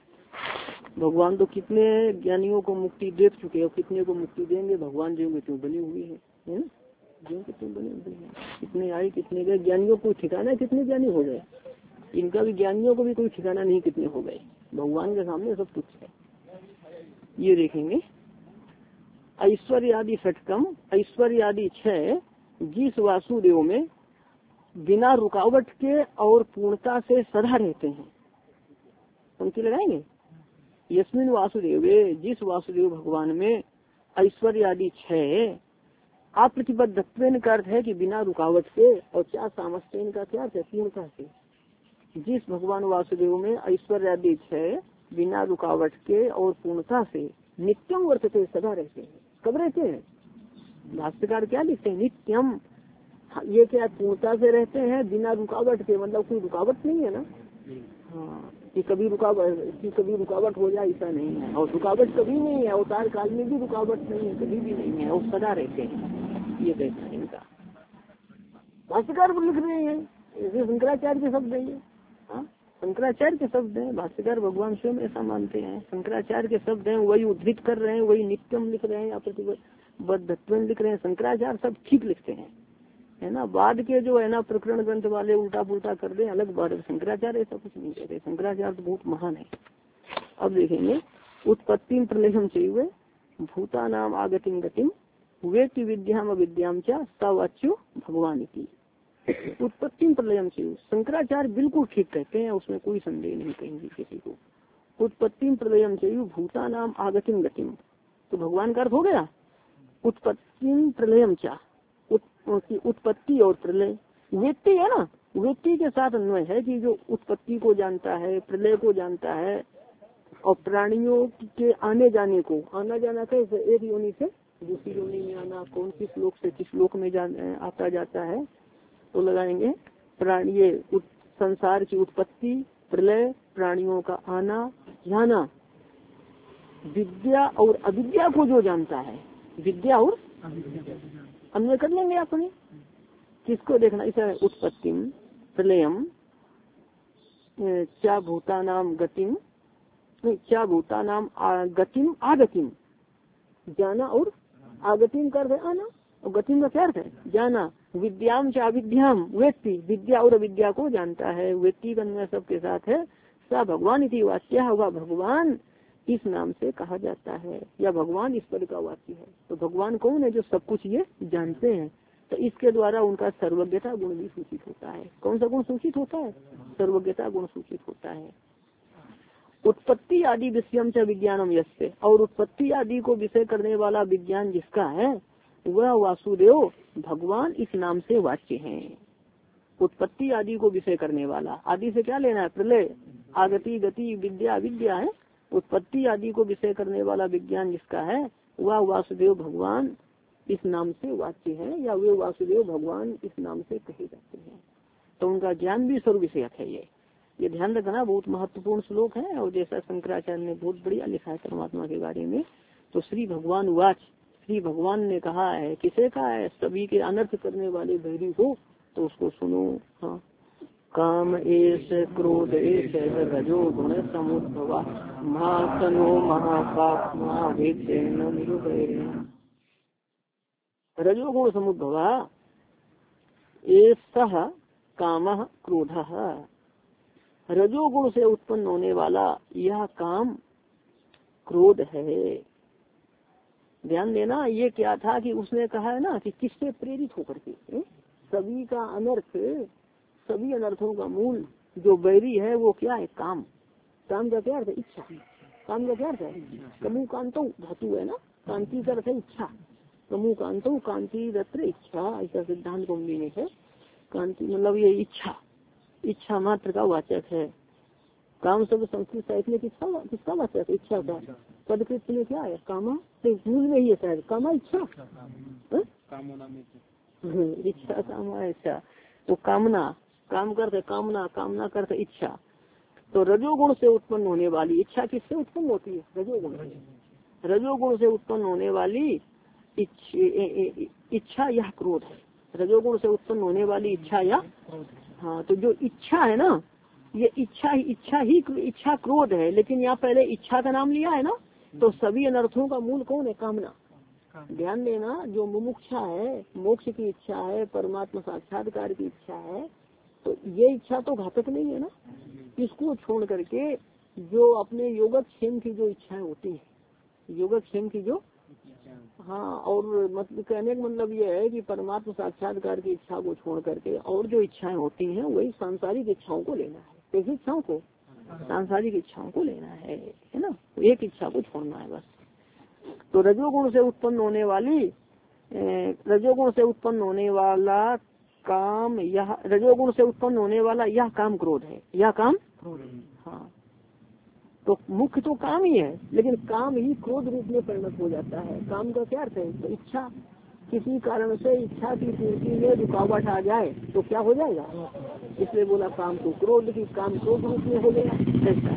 Speaker 1: भगवान तो कितने ज्ञानियों को मुक्ति दे चुके हैं, कितने को मुक्ति देंगे। भगवान जो क्यों बनी हुई है, है ना, जो क्यों बनी हुई है, कितने आए कितने गए, ज्ञानियों को ठिकाना है कितने ज्ञानी हो गए, इनका भी ज्ञानियों को भी कोई ठिकाना नहीं कितने हो गए, भगवान के सामने सब कुछ है। ये देखेंगे ऐश्वर्य आदि षटकम, ऐश्वर्य आदि छह जिस वासुदेव में बिना रुकावट के और पूर्णता से सदा रहते हैं। पंक्ति लगाएंगे, यस्मिन वासुदेव, जिस वासुदेव भगवान में ऐश्वर्य आदि छह, अप्रतिबद्धत्वेन का अर्थ है कि बिना रुकावट के, और क्या सामर्थ्य का क्या अर्थ है, पूर्णता से। जिस भगवान वासुदेव में ऐश्वर्य आदि छह बिना रुकावट के और पूर्णता से नित्यम वर्तते, सदा रहते हैं। कब रहते हैं, भाष्यकार क्या लिखते हैं, नित्यम। ये क्या पूर्णता से रहते हैं बिना रुकावट के, मतलब कोई रुकावट नहीं है ना, हाँ, कि कभी रुकावट कि कभी रुकावट हो जाए ऐसा नहीं है, और रुकावट कभी नहीं है, अवतार काल में भी रुकावट नहीं है, कभी भी नहीं है, और सदा रहते हैं। ये कहना है इनका, भाष्यकार लिख रहे हैं, ये शंकराचार्य के शब्द है ये, हाँ, शंकराचार्य के शब्द हैं, भाष्यकार भगवान स्वयं ऐसा मानते हैं, शंकराचार्य के शब्द हैं, वही उद्धृत कर रहे हैं, वही नित्यम लिख रहे हैं, अप्रतिबद्धत्वेन लिख रहे हैं। शंकराचार्य सब ठीक लिखते हैं, है ना। बाद के जो है ना प्रकरण ग्रंथ वाले उल्टा पुल्टा कर दे, अलग बात है। शंकराचार्य ऐसा कुछ नहीं कहते, शंकराचार्य तो बहुत महान है। अब देखेंगे उत्पत्ति प्रलयम चाहिए भूता नाम आगतिम गतिम वेति विद्याम अविद्याम च सवाच्यो भगवान की। उत्पत्ति प्रलयम चाहिए शंकराचार्य बिल्कुल ठीक कहते हैं, उसमें कोई संदेह नहीं कहेंगे किसी को। उत्पत्ति प्रलयम चाहिए भूता नाम आगतिम गतिम, तो भगवान का अर्थ हो गया उत्पत्ति प्रलयम चा, उत्पत्ति और प्रलय। वेत्ति है ना, वेत्ति के साथ अन्वय है कि जो उत्पत्ति को जानता है, प्रलय को जानता है, और प्राणियों के आने जाने को, आना जाना कैसे, एक योनि से दूसरी योनि में आना, कौन किस लोक से किस लोक में जान आता जाता है, तो लगाएंगे प्राणी, ये संसार की उत्पत्ति, प्रलय, प्राणियों का आना जाना, विद्या और अविद्या को जो जानता है, विद्या और अन्य कर लेंगे अपने, किसको देखना, इसे उत्पत्ति प्रलयम क्या भूता नाम गतिम, क्या भूता नाम गतिम आगतिम, जाना और आगतिम कर दे आना, और गतिम का क्या अर्थ है, जाना। विद्याम च अविद्याम वेत्ति, विद्या और अविद्या को जानता है, वेत्ति का अन्वय सबके साथ है। सा भगवान इति वाच्य होगा, भगवान इस नाम से कहा जाता है, या भगवान इस पद का वाक्य है। तो भगवान कौन है, जो सब कुछ ये जानते हैं, तो इसके द्वारा उनका सर्वज्ञता गुण भी सूचित होता है। कौन सा गुण सूचित होता है, सर्वज्ञता गुण सूचित होता है। उत्पत्ति आदि विषयम च विज्ञानम यस्य, और उत्पत्ति आदि को विषय करने वाला विज्ञान जिसका है, वह वासुदेव भगवान इस नाम से वाच्य है। उत्पत्ति आदि को विषय करने वाला, आदि से क्या लेना है, प्रलय, आगति, गति, विद्या, विद्या है। उत्पत्ति आदि को विषय करने वाला विज्ञान जिसका है, वह वासुदेव भगवान इस नाम से वाच्य है, या वे वासुदेव भगवान इस नाम से कहे जाते हैं। तो उनका ज्ञान भी सर्व विषयक है। ये ये ध्यान रखना, बहुत महत्वपूर्ण श्लोक है, और जैसा शंकराचार्य ने बहुत बढ़िया लिखा है परमात्मा के बारे में। तो श्री भगवान वाच, श्री भगवान ने कहा है, किसे कहा है, सभी के अनर्थ करने वाले भैरी हो, तो उसको सुनो। हाँ, काम एस क्रोध एस रजो गुण समुद्भवा महासनो महापाप महावेदेन निरुपैरेण। रजोगुण समुद्भवा एषः कामः क्रोधः, रजोगुण से उत्पन्न होने वाला यह काम क्रोध है। ध्यान देना, ये क्या था कि उसने कहा है ना कि किससे प्रेरित होकर के, सभी का अनर्थ, सभी अनर्थों का मूल जो बैरी है वो क्या है, काम। काम का क्या अर्थ है, इच्छा। काम का क्या अर्थ है, कमु कांतो धातु है ना, कांति का अर्थ है इच्छा। कमु कांतो कांति रत्र इच्छा, ऐसा सिद्धांत कौमुदी में है। कांति मतलब ये इच्छा, इच्छा मात्र का वाचक है। काम शब्द संस्कृत साहित्य में किसका किसका वाचक है, इच्छा का। पदकृत में क्या है, कामा, मूल में ही है शायद, कामा इच्छा, इच्छा कामा इच्छा। तो कामना, काम करते कामना, कामना करते इच्छा। तो रजोगुण से उत्पन्न होने वाली इच्छा किससे उत्पन्न होती है? रजोगुण से। रजोगुण से उत्पन्न होने वाली इच्छा या क्रोध है। रजोगुण से उत्पन्न होने वाली इच्छा या, हाँ, तो जो इच्छा है ना, ये इच्छा ही इच्छा ही इच्छा क्रोध है। लेकिन यहाँ पहले इच्छा का नाम लिया है ना, तो सभी अनर्थों का मूल कौन है? कामना। ध्यान देना, जो मुमुक्षा है, मोक्ष की इच्छा है, परमात्मा साक्षात्कार की इच्छा है, तो ये इच्छा तो घातक नहीं है ना। इसको छोड़ करके जो अपने योगक्षेम की जो इच्छाएं होती है, योगक्षेम की जो, हाँ, और मतलब कहने का मतलब ये है कि परमात्मा साक्षात्कार की इच्छा को छोड़ करके और जो इच्छाएं होती हैं वही सांसारिक इच्छाओं को लेना है। कैसी इच्छाओं को? सांसारिक इच्छाओं को लेना है, है ना। एक इच्छा को छोड़ना है बस। तो रजोगुण से उत्पन्न होने वाली रजोगुण से उत्पन्न होने वाला काम, यह रजोगुण से उत्पन्न होने वाला यह काम क्रोध है। यह काम, हाँ, तो मुख्य तो काम ही है, लेकिन काम ही क्रोध रूप में परिणत हो जाता है। काम का क्या अर्थ है? तो इच्छा, किसी कारण से इच्छा की पूर्ति में रुकावट आ जाए तो क्या हो जाएगा? इसलिए बोला काम को क्रोध की, काम क्रोध रूप में हो गया ऐसा।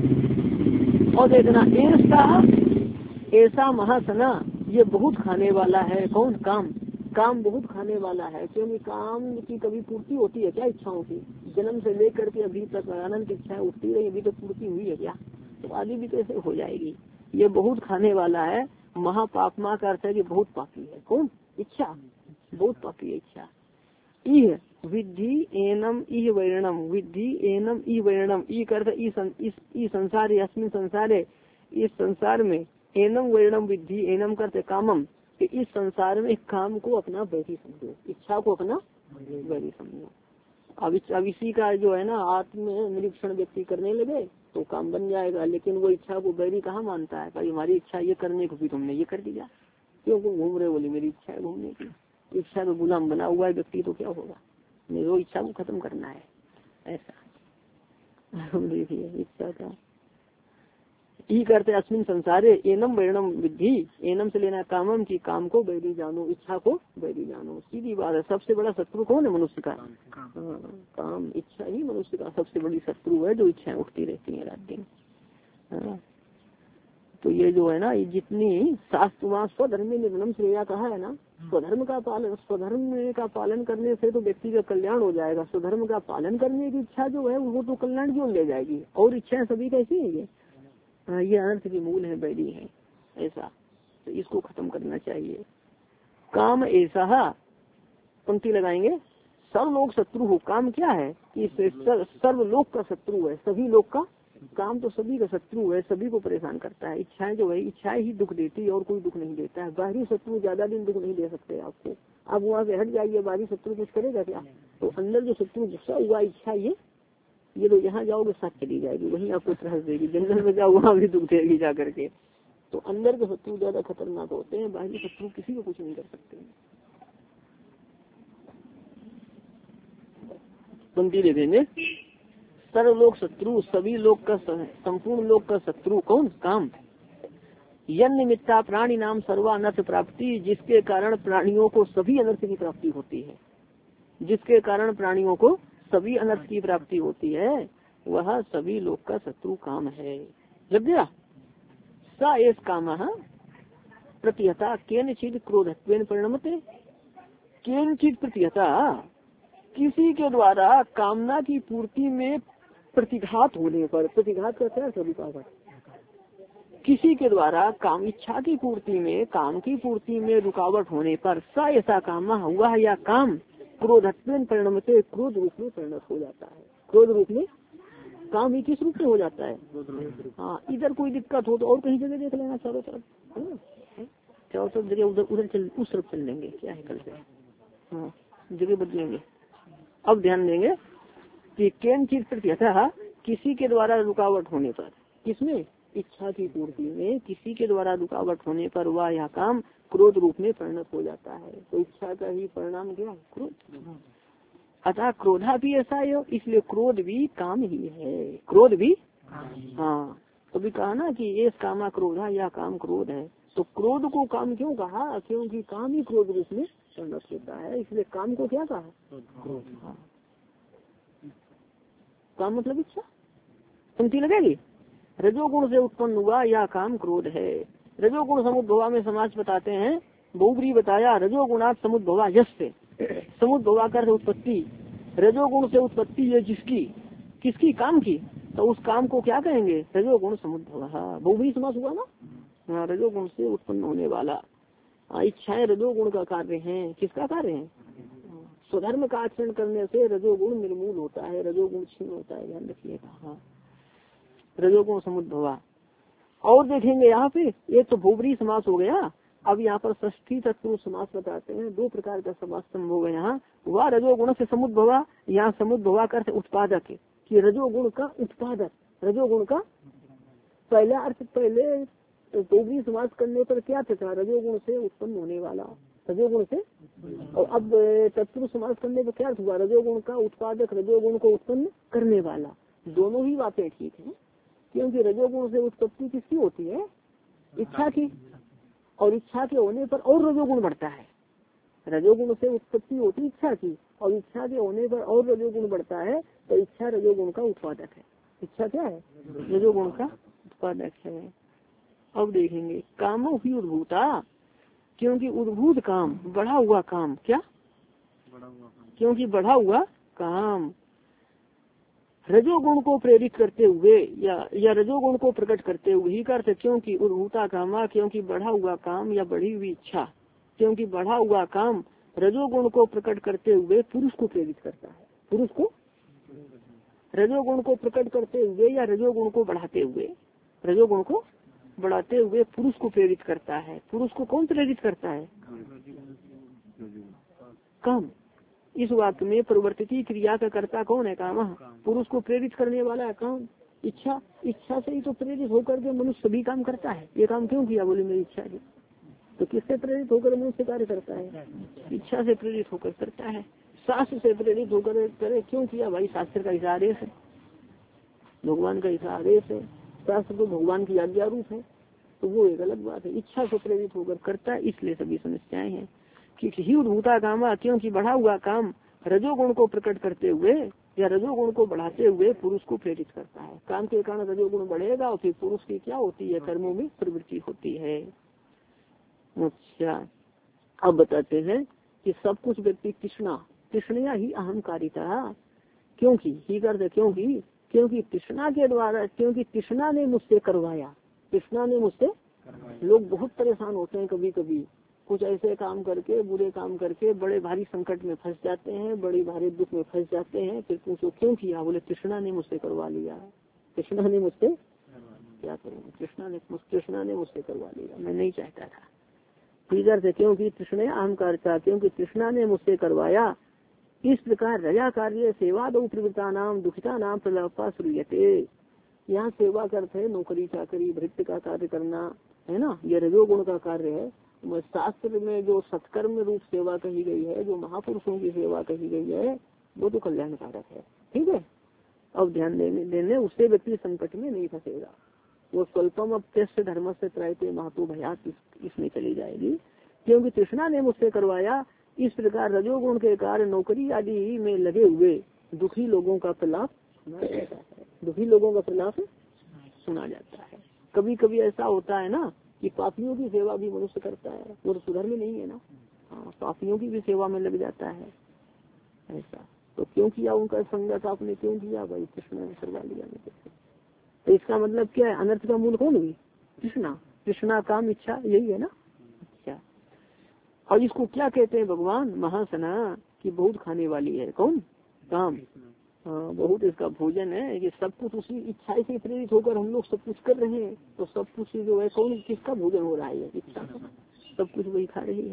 Speaker 1: और देखना, ऐसा ऐसा महासना, ये बहुत खाने वाला है। कौन? काम। काम बहुत खाने वाला है, क्योंकि काम की कभी पूर्ति होती है क्या इच्छाओं की? जन्म से लेकर के अभी तक अनंत इच्छाएं उठती रही, अभी तो पूर्ति हुई है क्या? तो आदि भी कैसे हो जाएगी? ये बहुत खाने वाला है। महापापमा का अर्थ है कि बहुत पापी है। कौन? इच्छा, बहुत पापी है इच्छा। इह विद्धि एनम इह वर्णम, विद्धि एनम इह वर्णम, ई करते ई संसार, अस्मिन संसारे, इस संसार में, एनम वर्णम विद्धि, एनम करते कामम, कि इस संसार में काम को अपना वैरी समझो, इच्छा को अपना वैरी समझो। अब अब इसी का जो है ना, आत्म निरीक्षण व्यक्ति करने लगे तो काम बन जाएगा। लेकिन वो इच्छा को वैरी कहाँ मानता है? भाई हमारी इच्छा ये करने को भी तुमने ये कर दिया, क्यों घूम रहे? बोली मेरी इच्छा है घूमने की। इच्छा को गुलाम बना हुआ है व्यक्ति, तो क्या होगा? नहीं, वो इच्छा को खत्म करना है ऐसा। देखिए इच्छा का ई करते अस्मिन संसारे एनम वर्णम विद्धि, एनम से लेना कामम की, काम को वैरी जानो, इच्छा को वैरी जानो। सीधी बात है। सबसे बड़ा शत्रु कौन है मनुष्य का? हाँ, काम, इच्छा ही मनुष्य का सबसे बड़ी शत्रु है, जो इच्छाएं उठती रहती है रात दिन। हाँ, तो ये जो है ना, ये जितनी शास्त्र वहाँ स्वधर्म निर्णम श्रेया कहा है ना, स्वधर्म का पालन, स्वधर्म का पालन करने से तो व्यक्ति का कल्याण हो जाएगा। स्वधर्म का पालन करने की इच्छा जो है वो तो कल्याण क्यों ले जाएगी? और इच्छाएं सभी कैसी है ये? हाँ, ये अनर्थ के मूल है, बैरी है ऐसा। तो इसको खत्म करना चाहिए। काम ऐसा, पंक्ति लगाएंगे, सर्वलोक शत्रु हो। काम क्या है? कि सर्वलोक का शत्रु है, सभी लोग का। काम तो सभी का शत्रु है, सभी को परेशान करता है। इच्छाएं जो है, इच्छाएं ही दुख देती है और कोई दुख नहीं देता है। बाहरी शत्रु ज्यादा दिन दुख नहीं दे सकते आपको। आप वहाँ से हट जाइए, बाहरी शत्रु कुछ करेगा क्या? तो अंदर जो शत्रु गुस्सा हुआ इच्छा, ये ये तो यहाँ जाओगे साथ चली जाएगी, वहीं आपको त्रस देगी। जंगल में जाओ वहाँ भी दुख देगी जा करके। तो अंदर के शत्रु ज्यादा खतरनाक होते हैं, बाहरी शत्रु किसी को कुछ नहीं कर सकते। पंक्ति ले देंगे, सर्वलोक शत्रु, सभी लोग का, संपूर्ण लोक का शत्रु कौन? काम। यन निमित्ता प्राणी नाम सर्वा अनर्थ प्राप्ति, जिसके कारण प्राणियों को सभी अनर्थ की प्राप्ति होती है। जिसके कारण प्राणियों को सभी अनर्थ की प्राप्ति होती है, वह सभी लोग का शत्रु काम है। लग गया? सा एस काम प्रतिहता केनचित क्रोधत्वेन परिणमते। केनचित प्रतिहता, किसी के द्वारा कामना की पूर्ति में प्रतिघात होने पर, प्रतिघात करता है सभी का, किसी के द्वारा काम, इच्छा की पूर्ति में, काम की पूर्ति में रुकावट होने पर, सा ऐसा काम हुआ या काम क्रोधत्वेन परिणमते, क्रोध रूप में परिणत हो जाता है। क्रोध रूप में, काम ही किस रूप में हो जाता है? हाँ, इधर कोई दिक्कत हो तो और कहीं जगह देख लेना, चारों तरफ, चारों तरफ जगह, उधर उधर चल, उस तरफ चल लेंगे, क्या है कल से। हाँ, जगह बदलेंगे। अब ध्यान देंगे कि केन चीज प्रतिहता, किसी के द्वारा रुकावट होने पर, किसमें? इच्छा की पूर्ति में किसी के द्वारा रुकावट होने पर वह यह काम क्रोध रूप में परिणत हो जाता है। तो इच्छा का ही परिणाम क्या? क्रोध। अतः क्रोधा भी ऐसा है, इसलिए क्रोध भी काम ही है। क्रोध भी, हाँ, तो भी कहा ना कि ये कामा क्रोधा, या काम क्रोध है। तो क्रोध को काम क्यों कहा? क्योंकि काम ही क्रोध रूप में परिणत होता है, इसलिए काम को क्या कहा? क्रोध। हाँ, काम मतलब इच्छा। पंक्ति लगेगी। रजोगुण से उत्पन्न हुआ या काम क्रोध है। रजोगुण समुद्भवा में समाज बताते हैं, बहुब्री बताया। रजोगुणात समुद्भवा यश से, समुद्भवा कर उत्पत्ति, रजोगुण से उत्पत्ति है जिसकी, किसकी, काम की, तो उस काम को क्या कहेंगे, रजोगुण समुद्भवा। बहुब्री समास हुआ ना। हाँ, रजोगुण से उत्पन्न होने वाला। इच्छाएं रजोगुण का कार्य है। किसका कार्य है? स्वधर्म का आचरण करने से रजोगुण निर्मूल होता है, रजोगुण क्षीण होता है, ध्यान रखिएगा। हाँ, रजोगुण समुद्भवा। और देखेंगे यहाँ पे, एक तो भूबरी समास हो गया। अब यहाँ पर षष्ठी तत्पुरुष समास बताते हैं। दो प्रकार का समास संभव है यहाँ। वह रजोगुण से समुद्भवा, यहाँ समुद्भवा का अर्थ उत्पादक, कि रजोगुण का उत्पादक, रजोगुण का पहला अर्थ, पहले भूबरी समास करने पर क्या था, रजोगुण से उत्पन्न होने वाला, रजोगुण से। और अब तत्पुरुष समास करने पर क्या हुआ, रजोगुण का उत्पादक, रजोगुण को उत्पन्न करने वाला। दोनों ही बातें ठीक है, क्योंकि रजोगुण से उत्पत्ति किसकी होती है, इच्छा की, और इच्छा के होने पर और रजोगुण बढ़ता है। रजोगुण से उत्पत्ति होती इच्छा की, और इच्छा के होने पर और रजोगुण बढ़ता है, तो इच्छा रजोगुण का उत्पादक है। इच्छा क्या है, रजोगुण का उत्पादक है। अब देखेंगे कामों की उद्भूता, क्योंकि उद्भूत काम, बढ़ा हुआ काम, क्या बढ़ा हुआ काम, क्योंकि बढ़ा हुआ काम रजोगुण को प्रेरित करते हुए या या रजोगुण को प्रकट करते हुए ही करते, क्योंकि उद्भूता कामा, क्योंकि बढ़ा हुआ काम या बढ़ी हुई इच्छा, क्योंकि बढ़ा हुआ काम रजोगुण को प्रकट करते हुए पुरुष को प्रेरित करता है। पुरुष को रजोगुण को प्रकट करते हुए या रजोगुण को बढ़ाते हुए, रजोगुण को बढ़ाते हुए पुरुष को प्रेरित करता है। पुरुष को कौन प्रेरित करता है, काम। इस वाक्य में प्रवर्तिकी क्रिया का कर्ता कौन है, काम। पुरुष को प्रेरित करने वाला है काम। इच्छा, इच्छा से ही तो प्रेरित होकर के मनुष्य सभी काम करता है। ये काम क्यों किया, बोले मेरी इच्छा की। तो किससे प्रेरित होकर मनुष्य कार्य करता है, इच्छा से प्रेरित होकर करता है। शास्त्र से प्रेरित होकर करे, क्यों किया भाई, शास्त्र का ऐसा आदेश है, भगवान का ऐसा आदेश है। शास्त्र तो भगवान की आज्ञा रूप है, तो वो एक अलग बात है। इच्छा से प्रेरित होकर करता है, इसलिए सभी समस्याएं हैं। कि ही उद्भूता कामा, क्योंकि बढ़ा हुआ काम रजोगुण को प्रकट करते हुए या रजोगुण को बढ़ाते हुए पुरुष को प्रेरित करता है। काम के कारण रजोगुण बढ़ेगा और फिर पुरुष की क्या होती है, कर्मों में प्रवृत्ति होती है। अच्छा, अब बताते हैं कि सब कुछ व्यक्ति तृष्णा, तृष्णया ही अहंकारिता, क्योंकि ही करते, क्योंकि क्योंकि तृष्णा के द्वारा, क्योंकि तृष्णा ने मुझसे करवाया, तृष्णा ने मुझसे। लोग बहुत परेशान होते हैं कभी कभी, कुछ ऐसे काम करके, बुरे काम करके बड़े भारी संकट में फंस जाते हैं, बड़ी भारी दुख में फंस जाते हैं। फिर पूछो क्यों किया, बोले तृष्णा ने मुझसे करवा लिया, तृष्णा ने मुझसे। क्या करेंगे, तृष्णा ने तृष्णा ने मुझसे करवा लिया, मैं नहीं चाहता था। फिर से क्योंकि तृष्णा अहंकार था, क्योंकि तृष्णा ने मुझसे करवाया। इस प्रकार रजा कार्य सेवा दो प्रवृत्ता नाम दुखिता नाम प्रलापा श्रूयते। यहाँ सेवा करते है नौकरी चाकरी भृत्य का कार्य करना, है ना, ये रजोगुण का कार्य है। शास्त्र में जो सत्कर्म रूप सेवा कही गई है, जो महापुरुषों की सेवा कही गई है, वो तो कल्याणकारक है। ठीक है, अब ध्यान देने देने उससे व्यक्ति संकट में नहीं फंसेगा। वो स्वल्पम अप्यस्य धर्म से त्रायते महतो भयात, इसमें चली जाएगी। क्योंकि तृष्णा ने मुझसे करवाया, इस प्रकार रजोगुण के कारण नौकरी आदि में लगे हुए दुखी लोगों का प्रलाप सुना जाता है। दुखी लोगों का प्रलाप सुना जाता है। कभी कभी ऐसा होता है ना कि पापियों की सेवा भी मनुष्य करता है, वो तो सुधर में नहीं है ना। हाँ, पापियों की भी सेवा में लग जाता है ऐसा। तो क्यों किया उनका संगत, आपने क्यों किया भाई, कृष्ण ने करवा लिया। तो इसका मतलब क्या है, अनर्थ का मूल कौन हुई, कृष्णा। कृष्णा काम इच्छा, यही है ना। अच्छा, और इसको क्या कहते हैं भगवान, महासना, की बहुत खाने वाली है। कौन, काम। हाँ, बहुत इसका भोजन है, कि सब कुछ उसी इच्छा से प्रेरित होकर हम लोग सब कुछ कर रहे हैं। तो सब कुछ जो है कौन, किसका भोजन हो रहा है, इच्छा का, सब कुछ वही खा रही है।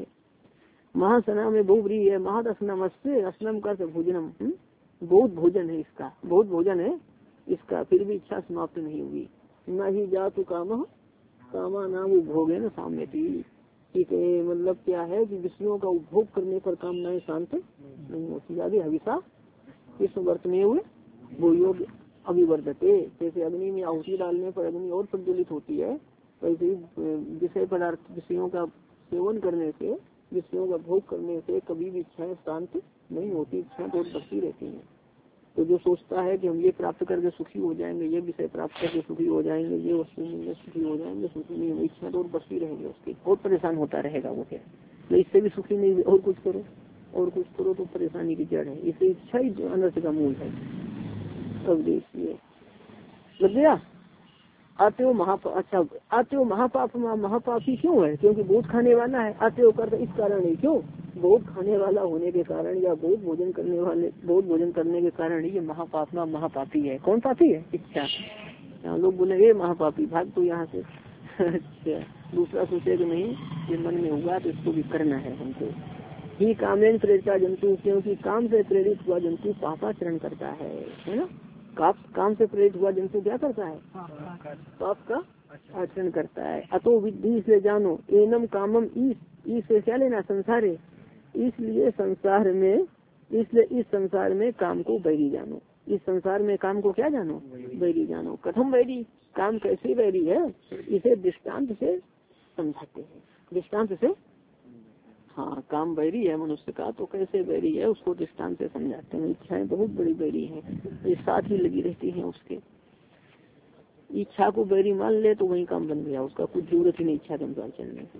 Speaker 1: महासना में बहुब्री है, महादसनम अस्ते, असनम कर भोजनम, बहुत भोजन है इसका, बहुत भोजन है इसका, फिर भी इच्छा समाप्त नहीं हुई। न ही जातु काम कामा नाम उपभोग है न साम्यति। ठीक है, मतलब क्या है कि विषयों का उपभोग करने पर कामनाएं शांत नहीं होती। आगे हविषा इस वर्त में हुए वो योग अभिवर्धते, जैसे अग्नि में आहुति डालने पर अग्नि और प्रज्वलित होती है, वैसे ही विषय पदार्थ विषयों का सेवन करने से, विषयों का भोग करने से कभी भी इच्छाएं शांत नहीं होती, इच्छाएं बहुत बढ़ती रहती हैं। तो जो सोचता है कि हम ये प्राप्त करके सुखी हो जाएंगे, ये विषय प्राप्त करके सुखी हो जाएंगे, ये वस्तु मिलने सुखी हो जाएंगे, सुखी नहीं, इच्छा तो और बढ़ती रहेगी उसकी, बहुत परेशान होता रहेगा वो। क्या तो इससे भी सुखी नहीं, और कुछ करो और कुछ करो तो परेशानी की जड़ है। इसे इच्छा ही अनर्थ का मूल है। अब देखिए लग गया। आते हो महापाप, अच्छा आते हो महापाप, महापापी क्यों है? क्योंकि बहुत खाने वाला है। आते हो कर इस कारण है, क्यों? बहुत खाने वाला होने के कारण या बहुत भोजन करने वाले बहुत भोजन करने के कारण ये महापापना महापापी है। कौन पापी है? इच्छा। यहाँ लोग बोले ये महापापी भाग तो यहाँ से। अच्छा दूसरा सोचे कि नहीं ये मन में हुआ तो इसको भी करना है हमको। ही कामेन प्रेरिता जंतु, क्योंकि काम से प्रेरित हुआ जंतु पापाचरण करता है, है ना। काम काम से प्रेरित हुआ जंतु क्या करता है? पाप का आचरण करता है। अतो विधि से जानो एनम कामम ईस, ईस से क्या लेना? संसार है। इसलिए संसार में इसलिए इस संसार में काम को बैरी जानो। इस संसार में काम को क्या जानो? बैरी जानो। कथम बैरी, काम कैसे बैरी है इसे दृष्टांत से समझाते हैं। दृष्टांत से, हाँ काम बैरी है मनुष्य का तो कैसे बैरी है उसको दृष्टांत से समझाते हैं। इच्छाएं बहुत बड़ी बैरी है, ये साथ ही लगी रहती है उसके। इच्छा को बैरी मान ले तो वही काम बन गया उसका, कुछ जरूरत ही नहीं इच्छा के अनुसार चलने की।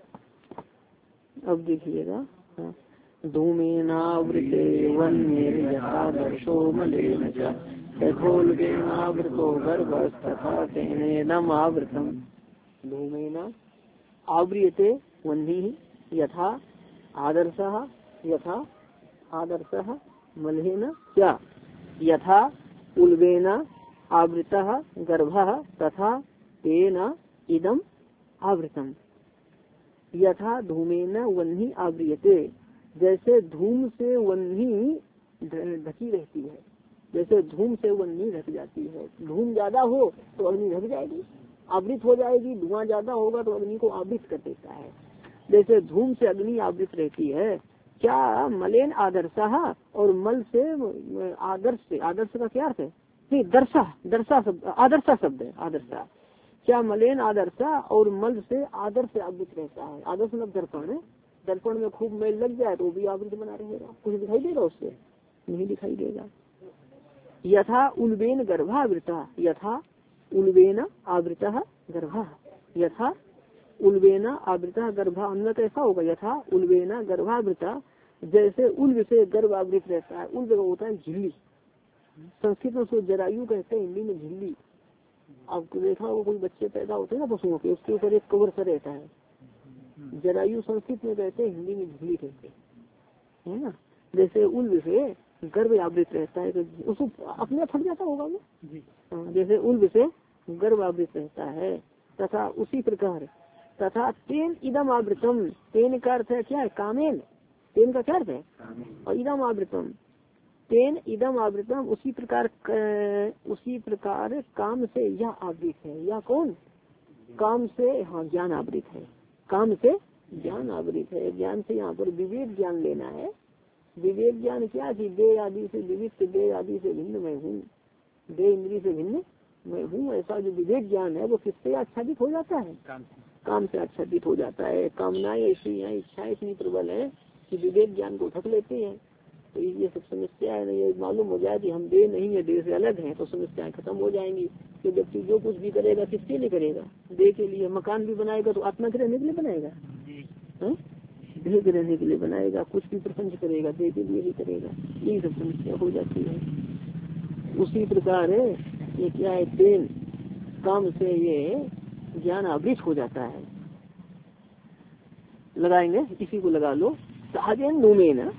Speaker 1: अब देखिएगा धूमेनावृते वन्यर्यथादर्शो मलेन च तथोल्बेनावृतो गर्भस्तथा तेनेदम् आवृतम्। धूमेना आवृयते वह्निः यथा आदर्शः यथा आदर्शः मलेन च यथा उल्बेन आवृतः गर्भः तथा तेन इदम् आवृतम्। यथा धूमेन वह्नि आवृयते, जैसे धूम से वह्नि ढकी रहती है। जैसे धूम से वह्नि ढक जाती है, धूम ज्यादा हो तो अग्नि ढक जाएगी, आवृत हो जाएगी। धुआं ज्यादा होगा तो अग्नि को आवृत कर देता है। जैसे धूम से अग्नि आवृत रहती है। क्या मलेन आदर्शः, और मल से आदर्श से, आदर्श का क्या अर्थ है? नहीं दर्शा, दर्शा शब्द आदर्शा शब्द है। आदर्शा क्या मलेन आदर्शा, और मल से आदर्श से आवृत रहता है। आदर्श मतलब दर्पण है, दर्पण में खूब मैल लग जाए तो भी आवृत बना रहेगा, कुछ दिखाई देगा उससे? नहीं दिखाई देगा। यथा उल्बेन गर्भावृता, यथा उल्बेन आवृता गर्भा, यथा उल्बेना आवृता गर्भा, अन्य कैसा होगा? यथा उल्बेना गर्भावृता, जैसे उल्ब से गर्भ आवृत रहता है। उल्ब होता है झिल्ली, संस्कृत में उसको जरायु कहते हैं, हिंदी में झिल्ली। आपको देखा होगा कोई बच्चे पैदा होते हैं ना पशुओं के, उसके ऊपर एक कवर सा रहता है, जरायु संस्कृत में कहते हैं, हिंदी में झिल्ली कहते हैं, है ना। जैसे उल्ब से गर्भ आवृत रहता है तो उसको अपने फट जाता होगा वो, जैसे उल्ब से गर्भ आवृत रहता है। तथा उसी प्रकार तथा तेन इदम आवृतम, तेन का अर्थ है क्या है? कामेन। तेन का क्या अर्थ है? और इदम आवृतम, तेन इदम आवृतम, उसी प्रकार उसी प्रकार काम से यह आवृत है। या कौन? काम से, हाँ ज्ञान आवृत है। काम से ज्ञान आवृत है। ज्ञान से यहाँ पर विवेक ज्ञान लेना है। विवेक ज्ञान क्या कि देह आदि से विविध, देह आदि से भिन्न मैं हूँ, देह इंद्रिय से भिन्न मैं हूँ, ऐसा जो विवेक ज्ञान है वो किससे आच्छादित हो जाता है? काम से आच्छादित हो जाता है। कामनाएं ऐसी हैं, इच्छाएं इतनी प्रबल है कि विवेक ज्ञान को ढक लेते हैं। तो ये सब समस्या है। ये मालूम हो जाए कि हम देह नहीं है, देह से अलग हैं, तो समस्याएं खत्म हो जाएंगी। कि व्यक्ति जो कुछ भी करेगा किसके लिए करेगा? देह के लिए। मकान भी बनाएगा तो आत्मा के रहने के लिए बनाएगा, देह के रहने के लिए बनाएगा। कुछ भी प्रपंच करेगा देह के लिए ही करेगा। ये सब समस्या हो जाती है। उसी प्रकार ये क्या है? तेन काम से ये ज्ञान आवृत हो जाता है। लगाएंगे, इसी को लगा लो। सहजेन धूमेन,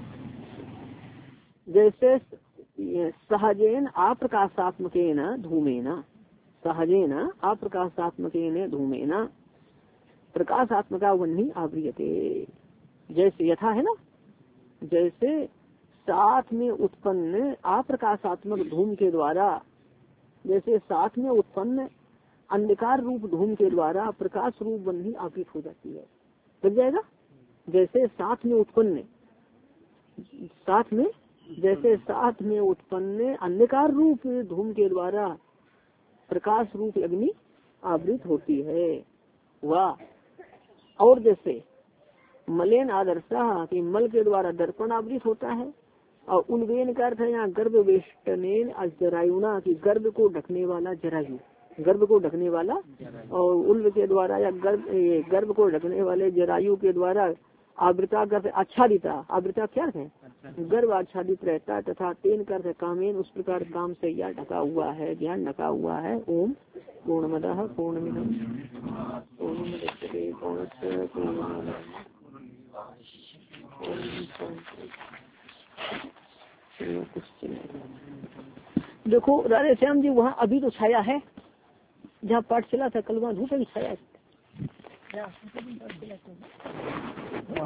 Speaker 1: जैसे सहजेन अप्रकाशात्मकेन धूमेन, सहजेन अप्रकाशात्मकेन धूमेन प्रकाशात्मका वह्नि आवृयते। जैसे यथा है ना, जैसे साथ में उत्पन्न अप्रकाशात्मक धूम के द्वारा, जैसे साथ में उत्पन्न अंधकार रूप धूम के द्वारा प्रकाश रूप वह्नि आवृत हो जाती है। लग जाएगा। जैसे साथ में उत्पन्न, साथ में जैसे साथ में उत्पन्न अंधकार रूप धूम के द्वारा प्रकाश रूप अग्नि आवृत होती है। वाह। और जैसे मलेन आदर्शा, कि मल के द्वारा दर्पण आवृत होता है, और उल्वेन का अर्थ है यहाँ गर्भ वेष्टनेन जरायुना की गर्भ को ढकने वाला जरायु, गर्भ को ढकने वाला, और उल्व के द्वारा या गर्भ गर्भ को ढकने वाले जरायु के द्वारा आवृता कर आच्छादिता, आवृता क्या है गर्भ आच्छादित रहता है, तथा तेन कर कामेन उस प्रकार काम से या ढका हुआ है, ध्यान ढका हुआ है। ओम पूर्णमदः पूर्णमिदं पूर्णमुदच्यते पूर्णस्य पूर्णमादाय देखो राधे श्याम जी वहाँ अभी तो छाया है, जहाँ पाठ चला था कल वहाँ धूप भी छाया है।